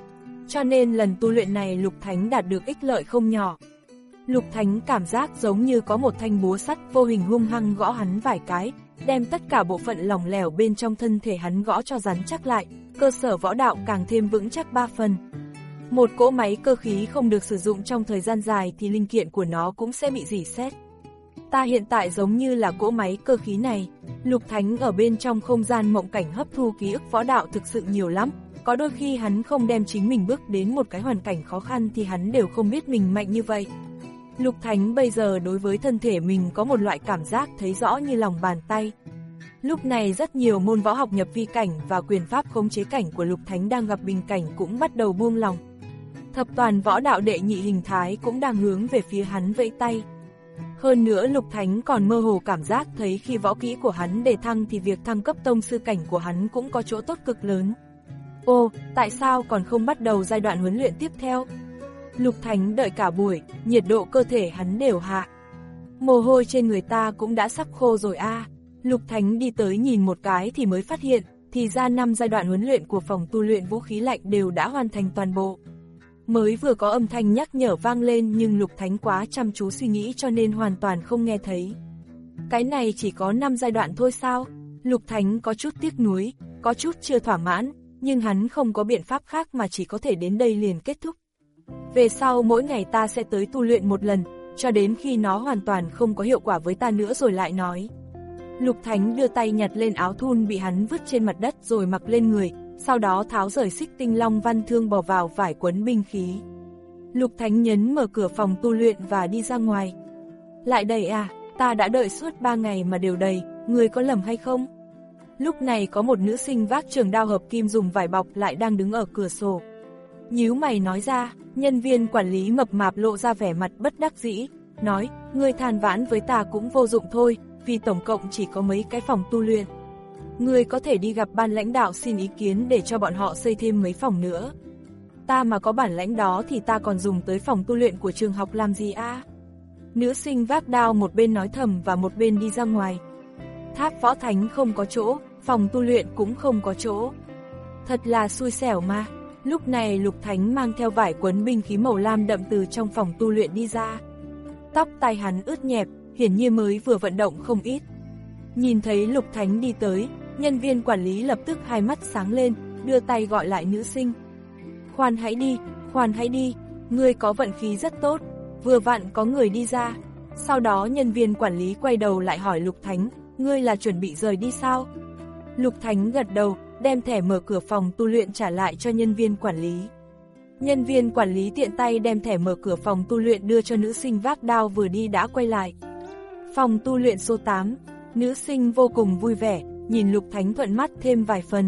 cho nên lần tu luyện này Lục Thánh đạt được ích lợi không nhỏ. Lục Thánh cảm giác giống như có một thanh búa sắt vô hình hung hăng gõ hắn vài cái, đem tất cả bộ phận lỏng lẻo bên trong thân thể hắn gõ cho rắn chắc lại, cơ sở võ đạo càng thêm vững chắc ba phần. Một cỗ máy cơ khí không được sử dụng trong thời gian dài thì linh kiện của nó cũng sẽ bị rỉ sét. Ta hiện tại giống như là cỗ máy cơ khí này. Lục Thánh ở bên trong không gian mộng cảnh hấp thu ký ức võ đạo thực sự nhiều lắm, có đôi khi hắn không đem chính mình bước đến một cái hoàn cảnh khó khăn thì hắn đều không biết mình mạnh như vậy. Lục Thánh bây giờ đối với thân thể mình có một loại cảm giác thấy rõ như lòng bàn tay. Lúc này rất nhiều môn võ học nhập vi cảnh và quyền pháp khống chế cảnh của Lục Thánh đang gặp bình cảnh cũng bắt đầu buông lòng. Thập toàn võ đạo đệ nhị hình thái cũng đang hướng về phía hắn vẫy tay. Hơn nữa Lục Thánh còn mơ hồ cảm giác thấy khi võ kỹ của hắn đề thăng thì việc thăng cấp tông sư cảnh của hắn cũng có chỗ tốt cực lớn. Ô, tại sao còn không bắt đầu giai đoạn huấn luyện tiếp theo? Lục Thánh đợi cả buổi, nhiệt độ cơ thể hắn đều hạ. Mồ hôi trên người ta cũng đã sắp khô rồi a. À. Lục Thánh đi tới nhìn một cái thì mới phát hiện, thì ra năm giai đoạn huấn luyện của phòng tu luyện vũ khí lạnh đều đã hoàn thành toàn bộ. Mới vừa có âm thanh nhắc nhở vang lên nhưng Lục Thánh quá chăm chú suy nghĩ cho nên hoàn toàn không nghe thấy. Cái này chỉ có năm giai đoạn thôi sao? Lục Thánh có chút tiếc nuối, có chút chưa thỏa mãn, nhưng hắn không có biện pháp khác mà chỉ có thể đến đây liền kết thúc. Về sau mỗi ngày ta sẽ tới tu luyện một lần, cho đến khi nó hoàn toàn không có hiệu quả với ta nữa rồi lại nói. Lục Thánh đưa tay nhặt lên áo thun bị hắn vứt trên mặt đất rồi mặc lên người, sau đó tháo rời xích tinh long văn thương bỏ vào vải quấn binh khí. Lục Thánh nhấn mở cửa phòng tu luyện và đi ra ngoài. Lại đầy à, ta đã đợi suốt ba ngày mà đều đầy, người có lầm hay không? Lúc này có một nữ sinh vác trường đao hợp kim dùng vải bọc lại đang đứng ở cửa sổ. Nhíu mày nói ra, nhân viên quản lý mập mạp lộ ra vẻ mặt bất đắc dĩ, nói, ngươi than vãn với ta cũng vô dụng thôi, vì tổng cộng chỉ có mấy cái phòng tu luyện. Ngươi có thể đi gặp ban lãnh đạo xin ý kiến để cho bọn họ xây thêm mấy phòng nữa. Ta mà có bản lãnh đó thì ta còn dùng tới phòng tu luyện của trường học làm gì a? À? Nữ sinh vác đao một bên nói thầm và một bên đi ra ngoài. Tháp võ thánh không có chỗ, phòng tu luyện cũng không có chỗ. Thật là xui xẻo mà. Lúc này Lục Thánh mang theo vải quấn binh khí màu lam đậm từ trong phòng tu luyện đi ra. Tóc tai hắn ướt nhẹp, hiển nhiên mới vừa vận động không ít. Nhìn thấy Lục Thánh đi tới, nhân viên quản lý lập tức hai mắt sáng lên, đưa tay gọi lại nữ sinh. Khoan hãy đi, khoan hãy đi, ngươi có vận khí rất tốt, vừa vặn có người đi ra. Sau đó nhân viên quản lý quay đầu lại hỏi Lục Thánh, ngươi là chuẩn bị rời đi sao? Lục Thánh gật đầu, đem thẻ mở cửa phòng tu luyện trả lại cho nhân viên quản lý. Nhân viên quản lý tiện tay đem thẻ mở cửa phòng tu luyện đưa cho nữ sinh vác đao vừa đi đã quay lại. Phòng tu luyện số tám, nữ sinh vô cùng vui vẻ, nhìn Lục Thánh thuận mắt thêm vài phần.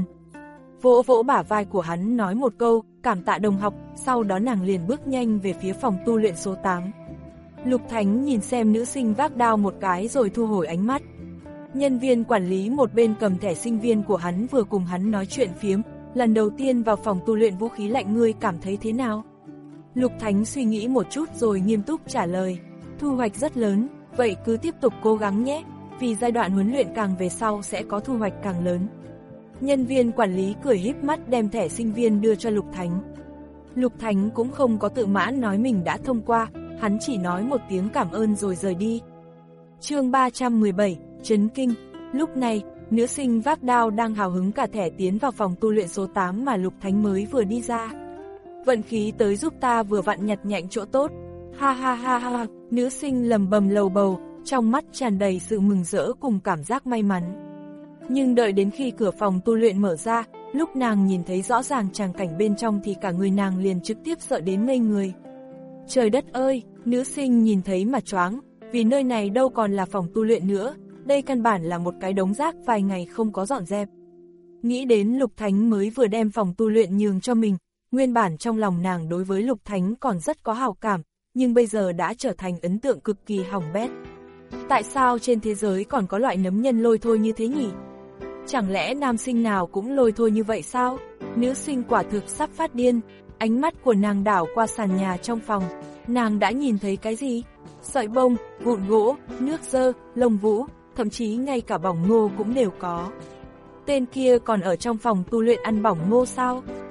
Vỗ vỗ bả vai của hắn nói một câu, cảm tạ đồng học, sau đó nàng liền bước nhanh về phía phòng tu luyện số tám. Lục Thánh nhìn xem nữ sinh vác đao một cái rồi thu hồi ánh mắt. Nhân viên quản lý một bên cầm thẻ sinh viên của hắn vừa cùng hắn nói chuyện phiếm, lần đầu tiên vào phòng tu luyện vũ khí lạnh ngươi cảm thấy thế nào? Lục Thánh suy nghĩ một chút rồi nghiêm túc trả lời, thu hoạch rất lớn, vậy cứ tiếp tục cố gắng nhé, vì giai đoạn huấn luyện càng về sau sẽ có thu hoạch càng lớn. Nhân viên quản lý cười híp mắt đem thẻ sinh viên đưa cho Lục Thánh. Lục Thánh cũng không có tự mãn nói mình đã thông qua, hắn chỉ nói một tiếng cảm ơn rồi rời đi. Chương ba trăm mười bảy, chấn kinh. Lúc này, nữ sinh vác đao đang hào hứng cả thẻ tiến vào phòng tu luyện số tám mà Lục Thánh mới vừa đi ra. Vận khí tới giúp ta vừa vặn nhặt nhạnh chỗ tốt. Ha ha ha ha, nữ sinh lầm bầm lầu bầu, trong mắt tràn đầy sự mừng rỡ cùng cảm giác may mắn. Nhưng đợi đến khi cửa phòng tu luyện mở ra, lúc nàng nhìn thấy rõ ràng tràng cảnh bên trong thì cả người nàng liền trực tiếp sợ đến ngây người. Trời đất ơi, nữ sinh nhìn thấy mà choáng, vì nơi này đâu còn là phòng tu luyện nữa, đây căn bản là một cái đống rác vài ngày không có dọn dẹp. Nghĩ đến Lục Thánh mới vừa đem phòng tu luyện nhường cho mình, nguyên bản trong lòng nàng đối với Lục Thánh còn rất có hảo cảm, nhưng bây giờ đã trở thành ấn tượng cực kỳ hỏng bét. Tại sao trên thế giới còn có loại nấm nhân lôi thôi như thế nhỉ? Chẳng lẽ nam sinh nào cũng lôi thôi như vậy sao? Nữ sinh quả thực sắp phát điên, ánh mắt của nàng đảo qua sàn nhà trong phòng, nàng đã nhìn thấy cái gì? Sợi bông, vụn gỗ, nước dơ, lông vũ, thậm chí ngay cả bỏng ngô cũng đều có. Tên kia còn ở trong phòng tu luyện ăn bỏng ngô sao?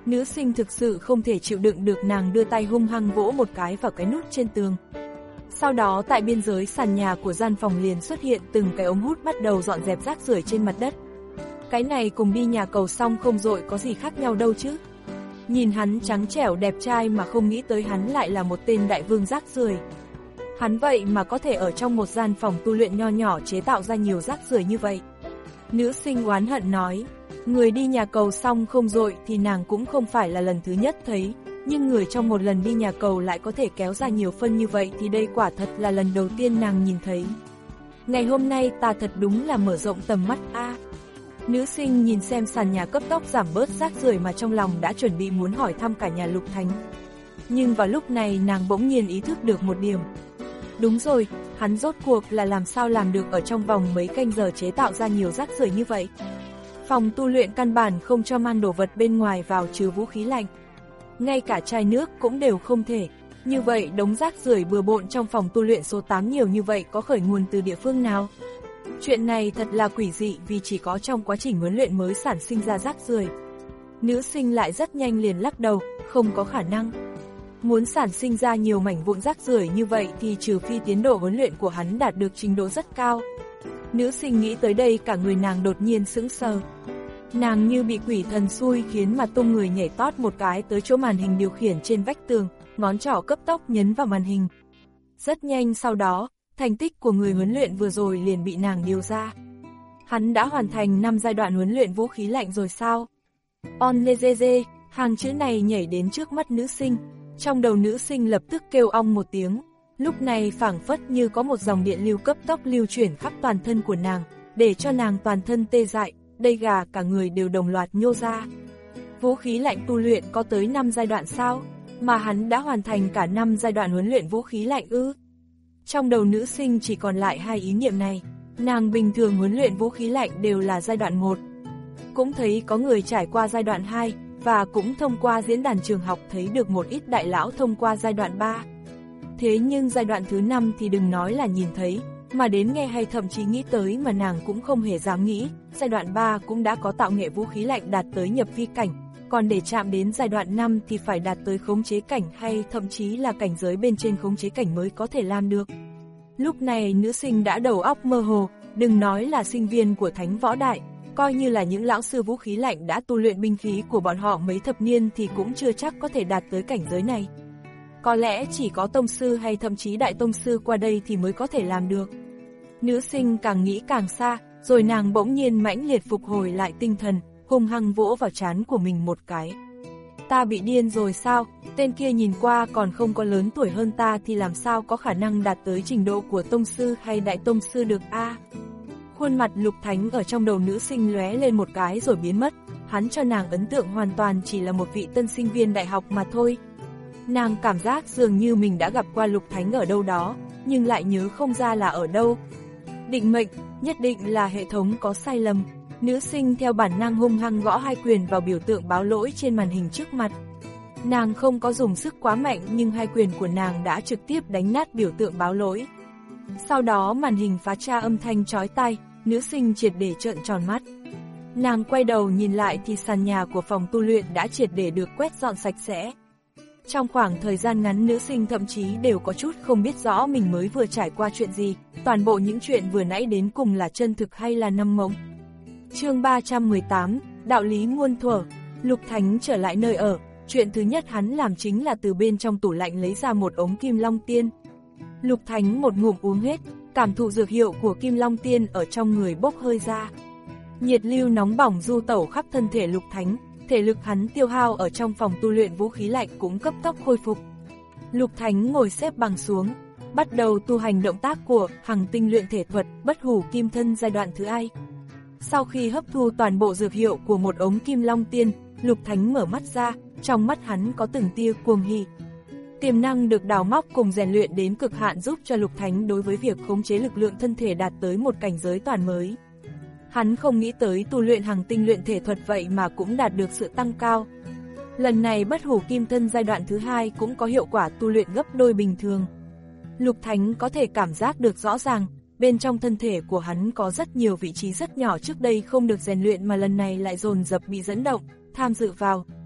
Nữ sinh thực sự không thể chịu đựng được, nàng đưa tay hung hăng vỗ một cái vào cái nút trên tường. Sau đó tại biên giới sàn nhà của gian phòng liền xuất hiện từng cái ống hút bắt đầu dọn dẹp rác rưởi trên mặt đất. Cái này cùng đi nhà cầu xong không dội có gì khác nhau đâu chứ. Nhìn hắn trắng trẻo đẹp trai mà không nghĩ tới hắn lại là một tên đại vương rác rưởi. Hắn vậy mà có thể ở trong một gian phòng tu luyện nho nhỏ chế tạo ra nhiều rác rưởi như vậy. Nữ sinh oán hận nói, người đi nhà cầu xong không dội thì nàng cũng không phải là lần thứ nhất thấy, nhưng người trong một lần đi nhà cầu lại có thể kéo ra nhiều phân như vậy thì đây quả thật là lần đầu tiên nàng nhìn thấy. Ngày hôm nay ta thật đúng là mở rộng tầm mắt a. À. Nữ sinh nhìn xem sàn nhà cấp tốc giảm bớt rác rưởi mà trong lòng đã chuẩn bị muốn hỏi thăm cả nhà Lục Thánh. Nhưng vào lúc này nàng bỗng nhiên ý thức được một điểm. Đúng rồi, hắn rốt cuộc là làm sao làm được ở trong vòng mấy canh giờ chế tạo ra nhiều rác rưởi như vậy. Phòng tu luyện căn bản không cho mang đồ vật bên ngoài vào trừ vũ khí lạnh. Ngay cả chai nước cũng đều không thể. Như vậy đống rác rưởi bừa bộn trong phòng tu luyện số tám nhiều như vậy có khởi nguồn từ địa phương nào? Chuyện này thật là quỷ dị vì chỉ có trong quá trình huấn luyện mới sản sinh ra rác rưởi. Nữ sinh lại rất nhanh liền lắc đầu, không có khả năng. Muốn sản sinh ra nhiều mảnh vụn rác rưởi như vậy thì trừ phi tiến độ huấn luyện của hắn đạt được trình độ rất cao. Nữ sinh nghĩ tới đây cả người nàng đột nhiên sững sờ. Nàng như bị quỷ thần xui khiến mà tung người nhảy tót một cái tới chỗ màn hình điều khiển trên vách tường, ngón trỏ cấp tốc nhấn vào màn hình. Rất nhanh sau đó, thành tích của người huấn luyện vừa rồi liền bị nàng điều ra. Hắn đã hoàn thành năm giai đoạn huấn luyện vũ khí lạnh rồi sao? Onlezeze, hàng chữ này nhảy đến trước mắt nữ sinh. Trong đầu nữ sinh lập tức kêu ong một tiếng. Lúc này phảng phất như có một dòng điện lưu cấp tốc lưu chuyển khắp toàn thân của nàng, để cho nàng toàn thân tê dại, đây gà cả người đều đồng loạt nhô ra. Vũ khí lạnh tu luyện có tới năm giai đoạn sao? Mà hắn đã hoàn thành cả năm giai đoạn huấn luyện vũ khí lạnh ư? Trong đầu nữ sinh chỉ còn lại hai ý niệm này. Nàng bình thường huấn luyện vũ khí lạnh đều là giai đoạn một. Cũng thấy có người trải qua giai đoạn hai, và cũng thông qua diễn đàn trường học thấy được một ít đại lão thông qua giai đoạn ba. Thế nhưng giai đoạn thứ năm thì đừng nói là nhìn thấy, mà đến nghe hay thậm chí nghĩ tới mà nàng cũng không hề dám nghĩ. Giai đoạn ba cũng đã có tạo nghệ vũ khí lạnh đạt tới nhập vi cảnh, còn để chạm đến giai đoạn năm thì phải đạt tới khống chế cảnh hay thậm chí là cảnh giới bên trên khống chế cảnh mới có thể làm được. Lúc này nữ sinh đã đầu óc mơ hồ, đừng nói là sinh viên của Thánh Võ Đại, coi như là những lão sư vũ khí lạnh đã tu luyện binh khí của bọn họ mấy thập niên thì cũng chưa chắc có thể đạt tới cảnh giới này. Có lẽ chỉ có tông sư hay thậm chí đại tông sư qua đây thì mới có thể làm được. Nữ sinh càng nghĩ càng xa, rồi nàng bỗng nhiên mãnh liệt phục hồi lại tinh thần, hung hăng vỗ vào trán của mình một cái. Ta bị điên rồi sao? Tên kia nhìn qua còn không có lớn tuổi hơn ta thì làm sao có khả năng đạt tới trình độ của tông sư hay đại tông sư được a? À, khuôn mặt Lục Thánh ở trong đầu nữ sinh lóe lên một cái rồi biến mất, hắn cho nàng ấn tượng hoàn toàn chỉ là một vị tân sinh viên đại học mà thôi. Nàng cảm giác dường như mình đã gặp qua Lục Thánh ở đâu đó, nhưng lại nhớ không ra là ở đâu. Định mệnh, nhất định là hệ thống có sai lầm. Nữ sinh theo bản năng hung hăng gõ hai quyền vào biểu tượng báo lỗi trên màn hình trước mặt. Nàng không có dùng sức quá mạnh nhưng hai quyền của nàng đã trực tiếp đánh nát biểu tượng báo lỗi. Sau đó màn hình phá tra âm thanh chói tai, nữ sinh triệt để trợn tròn mắt. Nàng quay đầu nhìn lại thì sàn nhà của phòng tu luyện đã triệt để được quét dọn sạch sẽ. Trong khoảng thời gian ngắn nữ sinh thậm chí đều có chút không biết rõ mình mới vừa trải qua chuyện gì, toàn bộ những chuyện vừa nãy đến cùng là chân thực hay là nằm mộng. Chương ba trăm mười tám, đạo lý muôn thuở. Lục Thánh trở lại nơi ở, chuyện thứ nhất hắn làm chính là từ bên trong tủ lạnh lấy ra một ống Kim Long Tiên. Lục Thánh một ngụm uống hết, cảm thụ dược hiệu của Kim Long Tiên ở trong người bốc hơi ra. Nhiệt lưu nóng bỏng du tẩu khắp thân thể Lục Thánh, thể lực hắn tiêu hao ở trong phòng tu luyện vũ khí lạnh cũng cấp tốc khôi phục. Lục Thánh ngồi xếp bằng xuống, bắt đầu tu hành động tác của Hằng Tinh Luyện Thể Thuật Bất Hủ Kim Thân giai đoạn thứ hai. Sau khi hấp thu toàn bộ dược hiệu của một ống Kim Long Tiên, Lục Thánh mở mắt ra, trong mắt hắn có từng tia cuồng hỉ. Tiềm năng được đào móc cùng rèn luyện đến cực hạn giúp cho Lục Thánh đối với việc khống chế lực lượng thân thể đạt tới một cảnh giới toàn mới. Hắn không nghĩ tới tu luyện Hằng Tinh Luyện Thể Thuật vậy mà cũng đạt được sự tăng cao. Lần này Bất Hủ Kim Thân giai đoạn thứ hai cũng có hiệu quả tu luyện gấp đôi bình thường. Lục Thánh có thể cảm giác được rõ ràng, bên trong thân thể của hắn có rất nhiều vị trí rất nhỏ trước đây không được rèn luyện mà lần này lại dồn dập bị dẫn động, tham dự vào.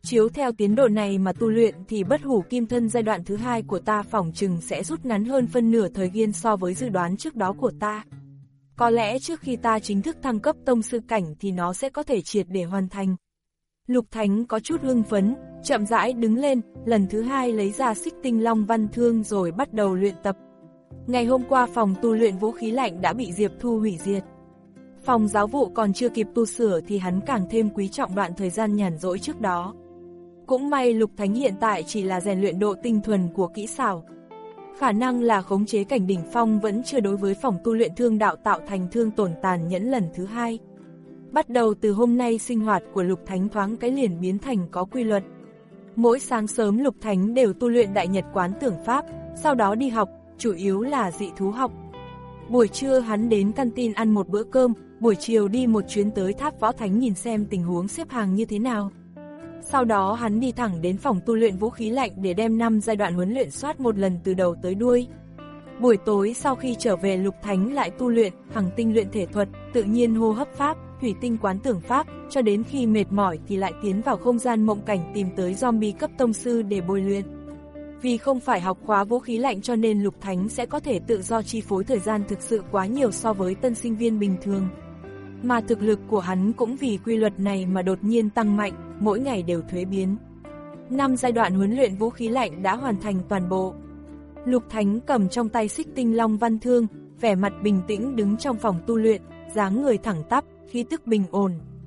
Chiếu theo tiến độ này mà tu luyện thì bất hủ kim thân giai đoạn thứ hai của ta phỏng chừng sẽ rút ngắn hơn phân nửa thời gian so với dự đoán trước đó của ta. Có lẽ trước khi ta chính thức thăng cấp tông sư cảnh thì nó sẽ có thể triệt để hoàn thành. Lục Thánh có chút hưng phấn, chậm rãi đứng lên, lần thứ hai lấy ra Xích Tinh Long Văn Thương rồi bắt đầu luyện tập. Ngày hôm qua phòng tu luyện vũ khí lạnh đã bị Diệp Thu hủy diệt. Phòng giáo vụ còn chưa kịp tu sửa thì hắn càng thêm quý trọng đoạn thời gian nhàn rỗi trước đó. Cũng may Lục Thánh hiện tại chỉ là rèn luyện độ tinh thuần của kỹ xảo. Khả năng là khống chế cảnh đỉnh phong vẫn chưa đối với phòng tu luyện thương đạo tạo thành thương tổn tàn nhẫn lần thứ hai. Bắt đầu từ hôm nay sinh hoạt của Lục Thánh thoáng cái liền biến thành có quy luật. Mỗi sáng sớm Lục Thánh đều tu luyện Đại Nhật Quán Tưởng Pháp, sau đó đi học, chủ yếu là dị thú học. Buổi trưa hắn đến canteen ăn một bữa cơm, buổi chiều đi một chuyến tới Tháp Võ Thánh nhìn xem tình huống xếp hàng như thế nào. Sau đó hắn đi thẳng đến phòng tu luyện vũ khí lạnh để đem năm giai đoạn huấn luyện soát một lần từ đầu tới đuôi. Buổi tối sau khi trở về Lục Thánh lại tu luyện Hằng Tinh luyện thể thuật, tự nhiên hô hấp pháp, Thủy Tinh quán tưởng pháp, cho đến khi mệt mỏi thì lại tiến vào không gian mộng cảnh tìm tới zombie cấp tông sư để bồi luyện. Vì không phải học khóa vũ khí lạnh cho nên Lục Thánh sẽ có thể tự do chi phối thời gian thực sự quá nhiều so với tân sinh viên bình thường. Mà thực lực của hắn cũng vì quy luật này mà đột nhiên tăng mạnh, mỗi ngày đều thuế biến. Năm giai đoạn huấn luyện vũ khí lạnh đã hoàn thành toàn bộ. Lục Thánh cầm trong tay Xích Tinh Long Văn Thương, vẻ mặt bình tĩnh đứng trong phòng tu luyện, dáng người thẳng tắp, khí tức bình ổn.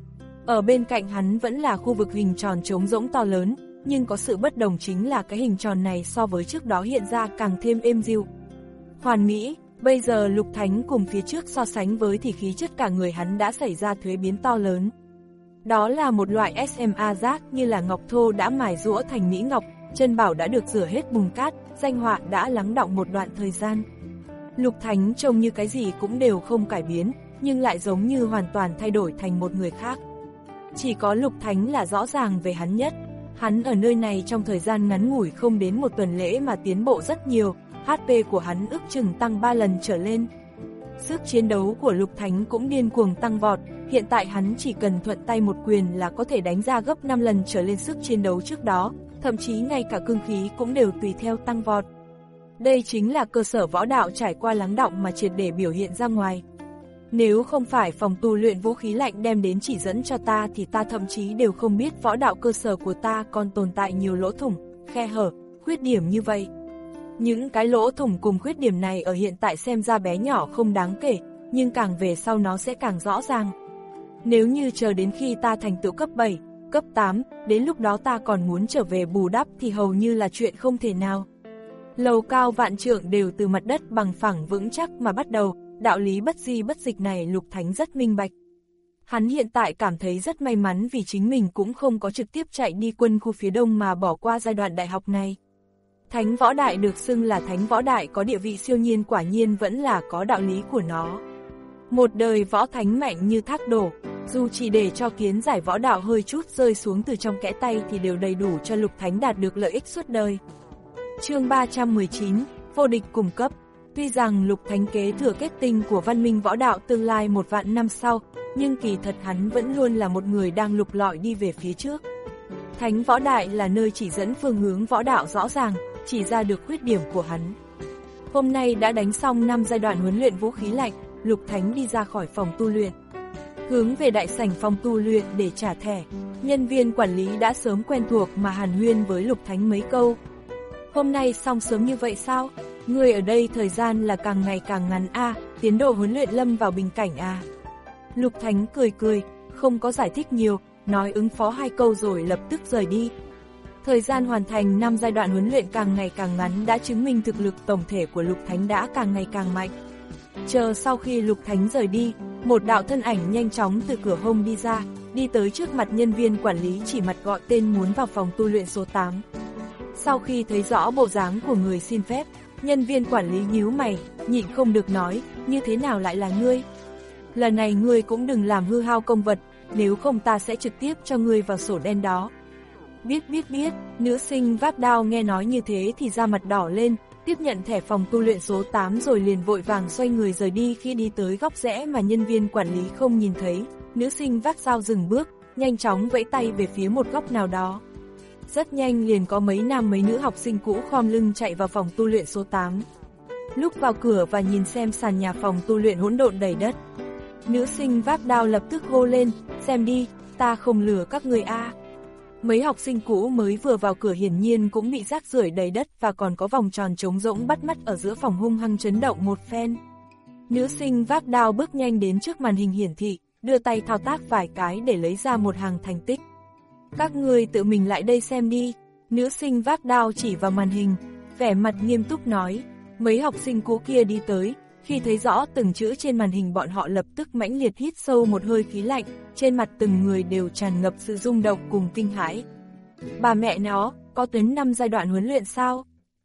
Ở bên cạnh hắn vẫn là khu vực hình tròn trống rỗng to lớn, nhưng có sự bất đồng chính là cái hình tròn này so với trước đó hiện ra càng thêm êm dịu. Hoàn mỹ, bây giờ Lục Thánh cùng phía trước so sánh với thì khí chất cả người hắn đã xảy ra thuế biến to lớn. Đó là một loại ét em a giác như là ngọc thô đã mài rũa thành mỹ ngọc, chân bảo đã được rửa hết bùn cát, danh họa đã lắng đọng một đoạn thời gian. Lục Thánh trông như cái gì cũng đều không cải biến, nhưng lại giống như hoàn toàn thay đổi thành một người khác. Chỉ có Lục Thánh là rõ ràng về hắn nhất. Hắn ở nơi này trong thời gian ngắn ngủi không đến một tuần lễ mà tiến bộ rất nhiều, hát pê của hắn ước chừng tăng ba lần trở lên. Sức chiến đấu của Lục Thánh cũng điên cuồng tăng vọt, hiện tại hắn chỉ cần thuận tay một quyền là có thể đánh ra gấp năm lần trở lên sức chiến đấu trước đó, thậm chí ngay cả cương khí cũng đều tùy theo tăng vọt. Đây chính là cơ sở võ đạo trải qua lắng đọng mà triệt để biểu hiện ra ngoài. Nếu không phải phòng tu luyện vũ khí lạnh đem đến chỉ dẫn cho ta thì ta thậm chí đều không biết võ đạo cơ sở của ta còn tồn tại nhiều lỗ thủng, khe hở, khuyết điểm như vậy. Những cái lỗ thủng cùng khuyết điểm này ở hiện tại xem ra bé nhỏ không đáng kể, nhưng càng về sau nó sẽ càng rõ ràng. Nếu như chờ đến khi ta thành tựu cấp bảy, cấp tám, đến lúc đó ta còn muốn trở về bù đắp thì hầu như là chuyện không thể nào. Lầu cao vạn trượng đều từ mặt đất bằng phẳng vững chắc mà bắt đầu, đạo lý bất di bất dịch này Lục Thánh rất minh bạch. Hắn hiện tại cảm thấy rất may mắn vì chính mình cũng không có trực tiếp chạy đi quân khu phía đông mà bỏ qua giai đoạn đại học này. Thánh võ đại được xưng là thánh võ đại có địa vị siêu nhiên quả nhiên vẫn là có đạo lý của nó. Một đời võ thánh mạnh như thác đổ, dù chỉ để cho kiến giải võ đạo hơi chút rơi xuống từ trong kẽ tay thì đều đầy đủ cho Lục Thánh đạt được lợi ích suốt đời. Chương ba trăm mười chín, vô địch cùng cấp. Tuy rằng Lục Thánh kế thừa kết tinh của văn minh võ đạo tương lai một vạn năm sau, nhưng kỳ thật hắn vẫn luôn là một người đang lục lọi đi về phía trước. Thánh võ đại là nơi chỉ dẫn phương hướng võ đạo rõ ràng, chỉ ra được khuyết điểm của hắn. Hôm nay đã đánh xong năm giai đoạn huấn luyện vũ khí lạnh, Lục Thánh đi ra khỏi phòng tu luyện. Hướng về đại sảnh phòng tu luyện để trả thẻ, nhân viên quản lý đã sớm quen thuộc mà hàn huyên với Lục Thánh mấy câu. Hôm nay xong sớm như vậy sao? Người ở đây thời gian là càng ngày càng ngắn a, à, tiến độ huấn luyện lâm vào bình cảnh à. Lục Thánh cười cười, không có giải thích nhiều, nói ứng phó hai câu rồi lập tức rời đi. Thời gian hoàn thành năm giai đoạn huấn luyện càng ngày càng ngắn đã chứng minh thực lực tổng thể của Lục Thánh đã càng ngày càng mạnh. Chờ sau khi Lục Thánh rời đi, một đạo thân ảnh nhanh chóng từ cửa hông đi ra, đi tới trước mặt nhân viên quản lý chỉ mặt gọi tên muốn vào phòng tu luyện số tám. Sau khi thấy rõ bộ dáng của người xin phép, nhân viên quản lý nhíu mày, nhịn không được nói, như thế nào lại là ngươi? Lần này ngươi cũng đừng làm hư hao công vật, nếu không ta sẽ trực tiếp cho ngươi vào sổ đen đó. Biết biết biết, nữ sinh vác đao nghe nói như thế thì da mặt đỏ lên, tiếp nhận thẻ phòng tu luyện số tám rồi liền vội vàng xoay người rời đi. Khi đi tới góc rẽ mà nhân viên quản lý không nhìn thấy, nữ sinh vác dao dừng bước, nhanh chóng vẫy tay về phía một góc nào đó. Rất nhanh liền có mấy nam mấy nữ học sinh cũ khom lưng chạy vào phòng tu luyện số tám. Lúc vào cửa và nhìn xem sàn nhà phòng tu luyện hỗn độn đầy đất, nữ sinh vác đao lập tức hô lên, xem đi, ta không lừa các người a. Mấy học sinh cũ mới vừa vào cửa hiển nhiên cũng bị rác rưởi đầy đất và còn có vòng tròn trống rỗng bắt mắt ở giữa phòng hung hăng chấn động một phen. Nữ sinh vác đao bước nhanh đến trước màn hình hiển thị, đưa tay thao tác vài cái để lấy ra một hàng thành tích. Các người tự mình lại đây xem đi. Nữ sinh vác đao chỉ vào màn hình, vẻ mặt nghiêm túc nói. Mấy học sinh cũ kia đi tới, khi thấy rõ từng chữ trên màn hình bọn họ lập tức mãnh liệt hít sâu một hơi khí lạnh, trên mặt từng người đều tràn ngập sự rung động cùng kinh hãi. Bà mẹ nó, có đến năm giai đoạn huấn luyện sao?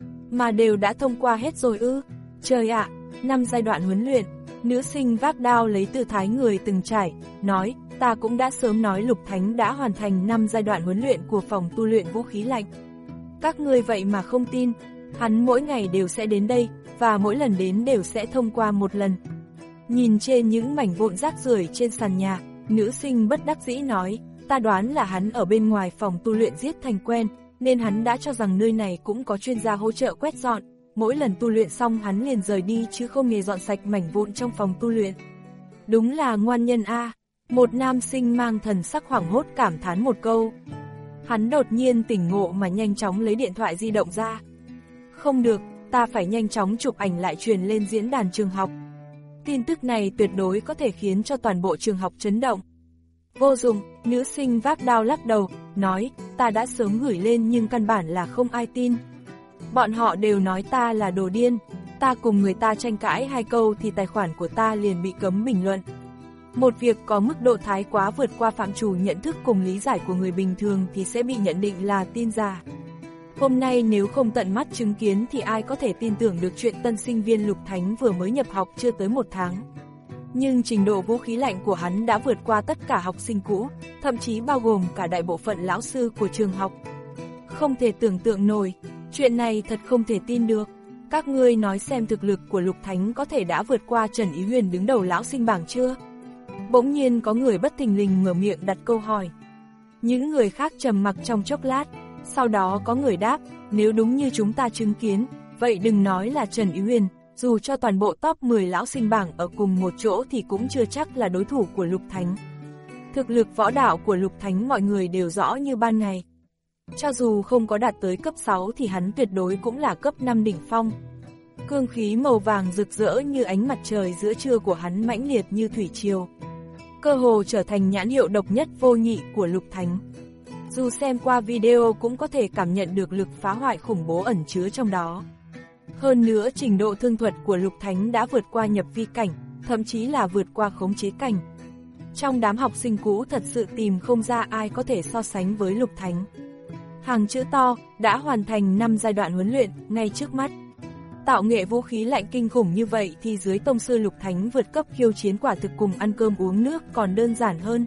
Mà đều đã thông qua hết rồi ư? Trời ạ, năm giai đoạn huấn luyện. Nữ sinh vác đao lấy tư thái người từng trải, nói, ta cũng đã sớm nói Lục Thánh đã hoàn thành năm giai đoạn huấn luyện của phòng tu luyện vũ khí lạnh. Các ngươi vậy mà không tin, hắn mỗi ngày đều sẽ đến đây, và mỗi lần đến đều sẽ thông qua một lần. Nhìn trên những mảnh vụn rác rưởi trên sàn nhà, nữ sinh bất đắc dĩ nói, ta đoán là hắn ở bên ngoài phòng tu luyện giết thành quen, nên hắn đã cho rằng nơi này cũng có chuyên gia hỗ trợ quét dọn. Mỗi lần tu luyện xong hắn liền rời đi chứ không hề dọn sạch mảnh vụn trong phòng tu luyện. Đúng là ngoan nhân a. Một nam sinh mang thần sắc hoảng hốt cảm thán một câu. Hắn đột nhiên tỉnh ngộ mà nhanh chóng lấy điện thoại di động ra. Không được, ta phải nhanh chóng chụp ảnh lại truyền lên diễn đàn trường học. Tin tức này tuyệt đối có thể khiến cho toàn bộ trường học chấn động. Vô dụng, nữ sinh vác đao lắc đầu, nói, ta đã sớm gửi lên nhưng căn bản là không ai tin. Bọn họ đều nói ta là đồ điên, ta cùng người ta tranh cãi hai câu thì tài khoản của ta liền bị cấm bình luận. Một việc có mức độ thái quá vượt qua phạm trù nhận thức cùng lý giải của người bình thường thì sẽ bị nhận định là tin giả. Hôm nay nếu không tận mắt chứng kiến thì ai có thể tin tưởng được chuyện tân sinh viên Lục Thánh vừa mới nhập học chưa tới một tháng. Nhưng trình độ vũ khí lạnh của hắn đã vượt qua tất cả học sinh cũ, thậm chí bao gồm cả đại bộ phận lão sư của trường học. Không thể tưởng tượng nổi, chuyện này thật không thể tin được. Các ngươi nói xem thực lực của Lục Thánh có thể đã vượt qua Trần Ý Huyền đứng đầu lão sinh bảng chưa? Bỗng nhiên có người bất thình lình mở miệng đặt câu hỏi. Những người khác trầm mặc trong chốc lát, sau đó có người đáp, nếu đúng như chúng ta chứng kiến, vậy đừng nói là Trần Ý Huyền, dù cho toàn bộ top mười lão sinh bảng ở cùng một chỗ thì cũng chưa chắc là đối thủ của Lục Thánh. Thực lực võ đạo của Lục Thánh mọi người đều rõ như ban ngày. Cho dù không có đạt tới cấp sáu thì hắn tuyệt đối cũng là cấp năm đỉnh phong. Cương khí màu vàng rực rỡ như ánh mặt trời giữa trưa của hắn mãnh liệt như thủy triều. Cơ hồ trở thành nhãn hiệu độc nhất vô nhị của Lục Thánh. Dù xem qua video cũng có thể cảm nhận được lực phá hoại khủng bố ẩn chứa trong đó. Hơn nữa trình độ thương thuật của Lục Thánh đã vượt qua nhập vi cảnh, thậm chí là vượt qua khống chế cảnh. Trong đám học sinh cũ thật sự tìm không ra ai có thể so sánh với Lục Thánh. Hàng chữ to, đã hoàn thành năm giai đoạn huấn luyện, ngay trước mắt. Tạo nghệ vũ khí lạnh kinh khủng như vậy thì dưới tông sư Lục Thánh vượt cấp khiêu chiến quả thực cùng ăn cơm uống nước còn đơn giản hơn.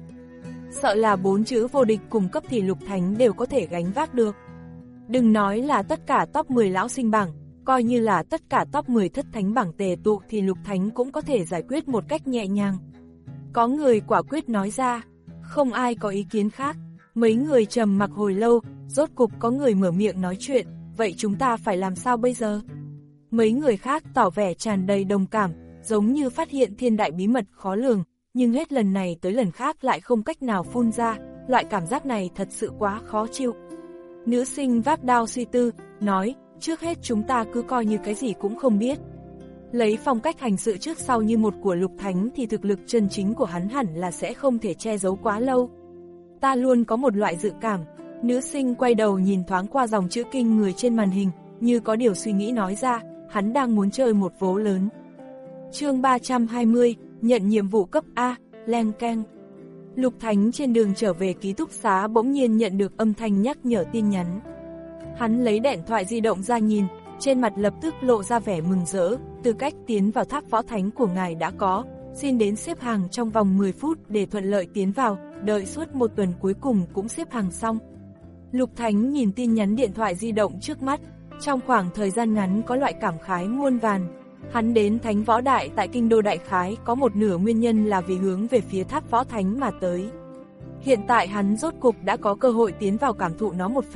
Sợ là bốn chữ vô địch cùng cấp thì Lục Thánh đều có thể gánh vác được. Đừng nói là tất cả top mười lão sinh bảng, coi như là tất cả top mười thất thánh bảng tề tụ thì Lục Thánh cũng có thể giải quyết một cách nhẹ nhàng. Có người quả quyết nói ra, không ai có ý kiến khác. Mấy người trầm mặc hồi lâu, rốt cục có người mở miệng nói chuyện, vậy chúng ta phải làm sao bây giờ? Mấy người khác tỏ vẻ tràn đầy đồng cảm, giống như phát hiện thiên đại bí mật khó lường, nhưng hết lần này tới lần khác lại không cách nào phun ra, loại cảm giác này thật sự quá khó chịu. Nữ sinh vác đao suy tư, nói, trước hết chúng ta cứ coi như cái gì cũng không biết. Lấy phong cách hành sự trước sau như một của Lục Thánh thì thực lực chân chính của hắn hẳn là sẽ không thể che giấu quá lâu. Ta luôn có một loại dự cảm. Nữ sinh quay đầu nhìn thoáng qua dòng chữ kinh người trên màn hình, như có điều suy nghĩ nói ra, hắn đang muốn chơi một vố lớn. Chương ba trăm hai mươi, nhận nhiệm vụ cấp A, len keng. Lục Thánh trên đường trở về ký túc xá bỗng nhiên nhận được âm thanh nhắc nhở tin nhắn. Hắn lấy điện thoại di động ra nhìn, trên mặt lập tức lộ ra vẻ mừng rỡ, tư cách tiến vào tháp võ thánh của ngài đã có, xin đến xếp hàng trong vòng mười phút để thuận lợi tiến vào, đợi suốt một tuần cuối cùng cũng xếp hàng xong. Lục Thánh nhìn tin nhắn điện thoại di động trước mắt, trong khoảng thời gian ngắn có loại cảm khái muôn vàn. Hắn đến Thánh Võ Đại tại Kinh Đô Đại Khái có một nửa nguyên nhân là vì hướng về phía tháp võ thánh mà tới. Hiện tại hắn rốt cục đã có cơ hội tiến vào cảm thụ nó một phen,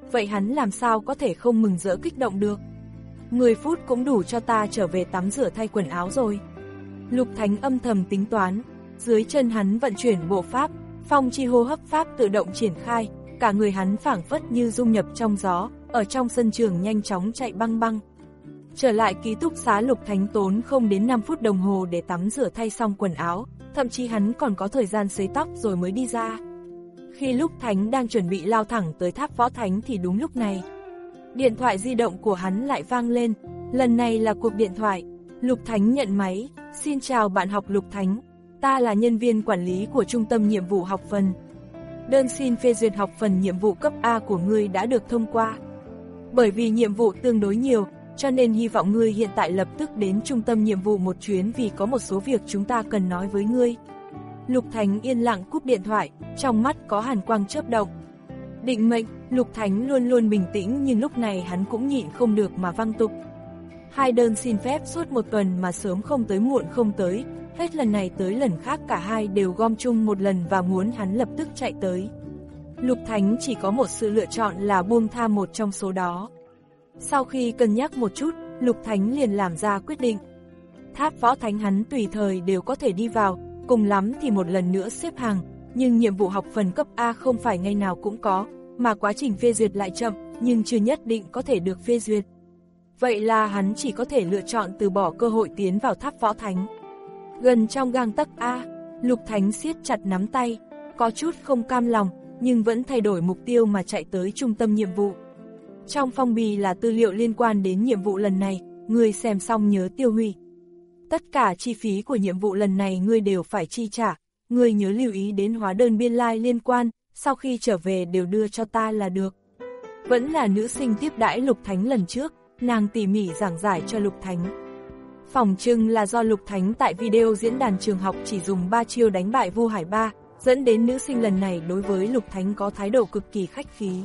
vậy hắn làm sao có thể không mừng rỡ kích động được. mười phút cũng đủ cho ta trở về tắm rửa thay quần áo rồi. Lục Thánh âm thầm tính toán, dưới chân hắn vận chuyển bộ pháp, phong chi hô hấp pháp tự động triển khai, cả người hắn phảng phất như dung nhập trong gió, ở trong sân trường nhanh chóng chạy băng băng. Trở lại ký túc xá, Lục Thánh tốn không đến năm phút đồng hồ để tắm rửa thay xong quần áo, thậm chí hắn còn có thời gian sấy tóc rồi mới đi ra. Khi Lục Thánh đang chuẩn bị lao thẳng tới tháp Võ Thánh thì đúng lúc này, điện thoại di động của hắn lại vang lên, lần này là cuộc điện thoại. Lục Thánh nhận máy, xin chào bạn học Lục Thánh, ta là nhân viên quản lý của trung tâm nhiệm vụ học phần. Đơn xin phê duyệt học phần nhiệm vụ cấp A của ngươi đã được thông qua. Bởi vì nhiệm vụ tương đối nhiều, cho nên hy vọng ngươi hiện tại lập tức đến trung tâm nhiệm vụ một chuyến vì có một số việc chúng ta cần nói với ngươi. Lục Thánh yên lặng cúp điện thoại, trong mắt có hàn quang chớp động. Định mệnh, Lục Thánh luôn luôn bình tĩnh nhưng lúc này hắn cũng nhịn không được mà văng tục. Hai đơn xin phép suốt một tuần mà sớm không tới muộn không tới, hết lần này tới lần khác cả hai đều gom chung một lần và muốn hắn lập tức chạy tới. Lục Thánh chỉ có một sự lựa chọn là buông tha một trong số đó. Sau khi cân nhắc một chút, Lục Thánh liền làm ra quyết định. Tháp Võ Thánh hắn tùy thời đều có thể đi vào, cùng lắm thì một lần nữa xếp hàng, nhưng nhiệm vụ học phần cấp A không phải ngày nào cũng có, mà quá trình phê duyệt lại chậm, nhưng chưa nhất định có thể được phê duyệt. Vậy là hắn chỉ có thể lựa chọn từ bỏ cơ hội tiến vào Tháp Võ Thánh. Gần trong gang tấc A, Lục Thánh siết chặt nắm tay, có chút không cam lòng, nhưng vẫn thay đổi mục tiêu mà chạy tới trung tâm nhiệm vụ. Trong phong bì là tư liệu liên quan đến nhiệm vụ lần này, ngươi xem xong nhớ tiêu hủy. Tất cả chi phí của nhiệm vụ lần này ngươi đều phải chi trả, ngươi nhớ lưu ý đến hóa đơn biên lai liên quan, sau khi trở về đều đưa cho ta là được. Vẫn là nữ sinh tiếp đãi Lục Thánh lần trước, nàng tỉ mỉ giảng giải cho Lục Thánh. Phỏng chừng là do Lục Thánh tại video diễn đàn trường học chỉ dùng ba chiêu đánh bại Vu Hải Ba, dẫn đến nữ sinh lần này đối với Lục Thánh có thái độ cực kỳ khách khí.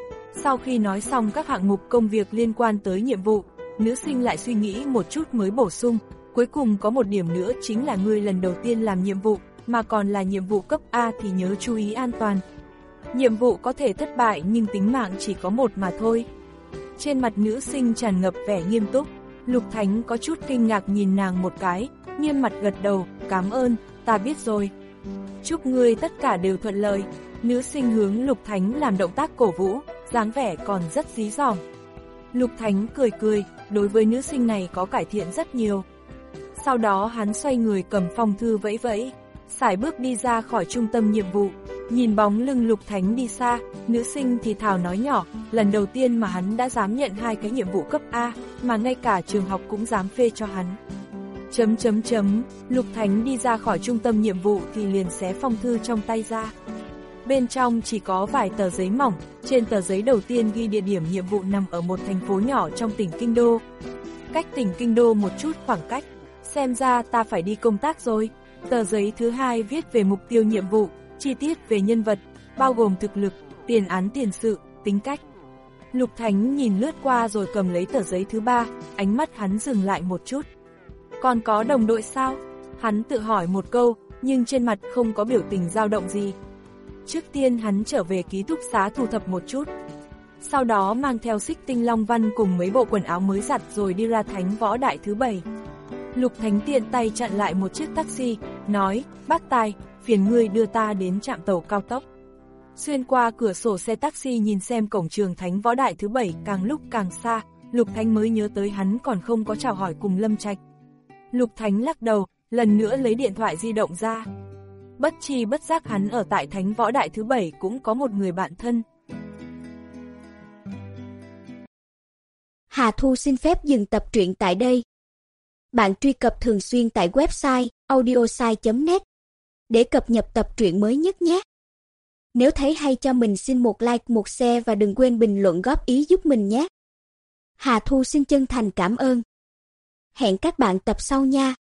Sau khi nói xong các hạng mục công việc liên quan tới nhiệm vụ, nữ sinh lại suy nghĩ một chút mới bổ sung, cuối cùng có một điểm nữa chính là ngươi lần đầu tiên làm nhiệm vụ, mà còn là nhiệm vụ cấp A thì nhớ chú ý an toàn. Nhiệm vụ có thể thất bại nhưng tính mạng chỉ có một mà thôi. Trên mặt nữ sinh tràn ngập vẻ nghiêm túc, Lục Thánh có chút kinh ngạc nhìn nàng một cái, nghiêm mặt gật đầu, cảm ơn, ta biết rồi. Chúc ngươi tất cả đều thuận lợi. Nữ sinh hướng Lục Thánh làm động tác cổ vũ, dáng vẻ còn rất dí dỏm. Lục Thánh cười cười, đối với nữ sinh này có cải thiện rất nhiều. Sau đó hắn xoay người cầm phong thư vẫy vẫy, sải bước đi ra khỏi trung tâm nhiệm vụ. Nhìn bóng lưng Lục Thánh đi xa, nữ sinh thì thào nói nhỏ, lần đầu tiên mà hắn đã dám nhận hai cái nhiệm vụ cấp A, mà ngay cả trường học cũng dám phê cho hắn. Chấm chấm chấm, Lục Thánh đi ra khỏi trung tâm nhiệm vụ thì liền xé phong thư trong tay ra. Bên trong chỉ có vài tờ giấy mỏng, trên tờ giấy đầu tiên ghi địa điểm nhiệm vụ nằm ở một thành phố nhỏ trong tỉnh Kinh Đô. Cách tỉnh Kinh Đô một chút khoảng cách, xem ra ta phải đi công tác rồi. Tờ giấy thứ hai viết về mục tiêu nhiệm vụ, chi tiết về nhân vật, bao gồm thực lực, tiền án tiền sự, tính cách. Lục Thánh nhìn lướt qua rồi cầm lấy tờ giấy thứ ba, ánh mắt hắn dừng lại một chút. Còn có đồng đội sao? Hắn tự hỏi một câu, nhưng trên mặt không có biểu tình dao động gì. Trước tiên hắn trở về ký túc xá thu thập một chút. Sau đó mang theo Xích Tinh Long Văn cùng mấy bộ quần áo mới giặt rồi đi ra Thánh Võ Đại thứ bảy. Lục Thánh tiện tay chặn lại một chiếc taxi, nói, bác tài, phiền ngươi đưa ta đến trạm tàu cao tốc. Xuyên qua cửa sổ xe taxi nhìn xem cổng trường Thánh Võ Đại thứ bảy càng lúc càng xa, Lục Thánh mới nhớ tới hắn còn không có chào hỏi cùng Lâm Trạch. Lục Thánh lắc đầu, lần nữa lấy điện thoại di động ra. Bất chi bất giác hắn ở tại Thánh Võ Đại thứ bảy cũng có một người bạn thân. Hà Thu xin phép dừng tập truyện tại đây. Bạn truy cập thường xuyên tại website audiosai chấm net để cập nhật tập truyện mới nhất nhé. Nếu thấy hay cho mình xin một like, một share và đừng quên bình luận góp ý giúp mình nhé. Hà Thu xin chân thành cảm ơn. Hẹn các bạn tập sau nha.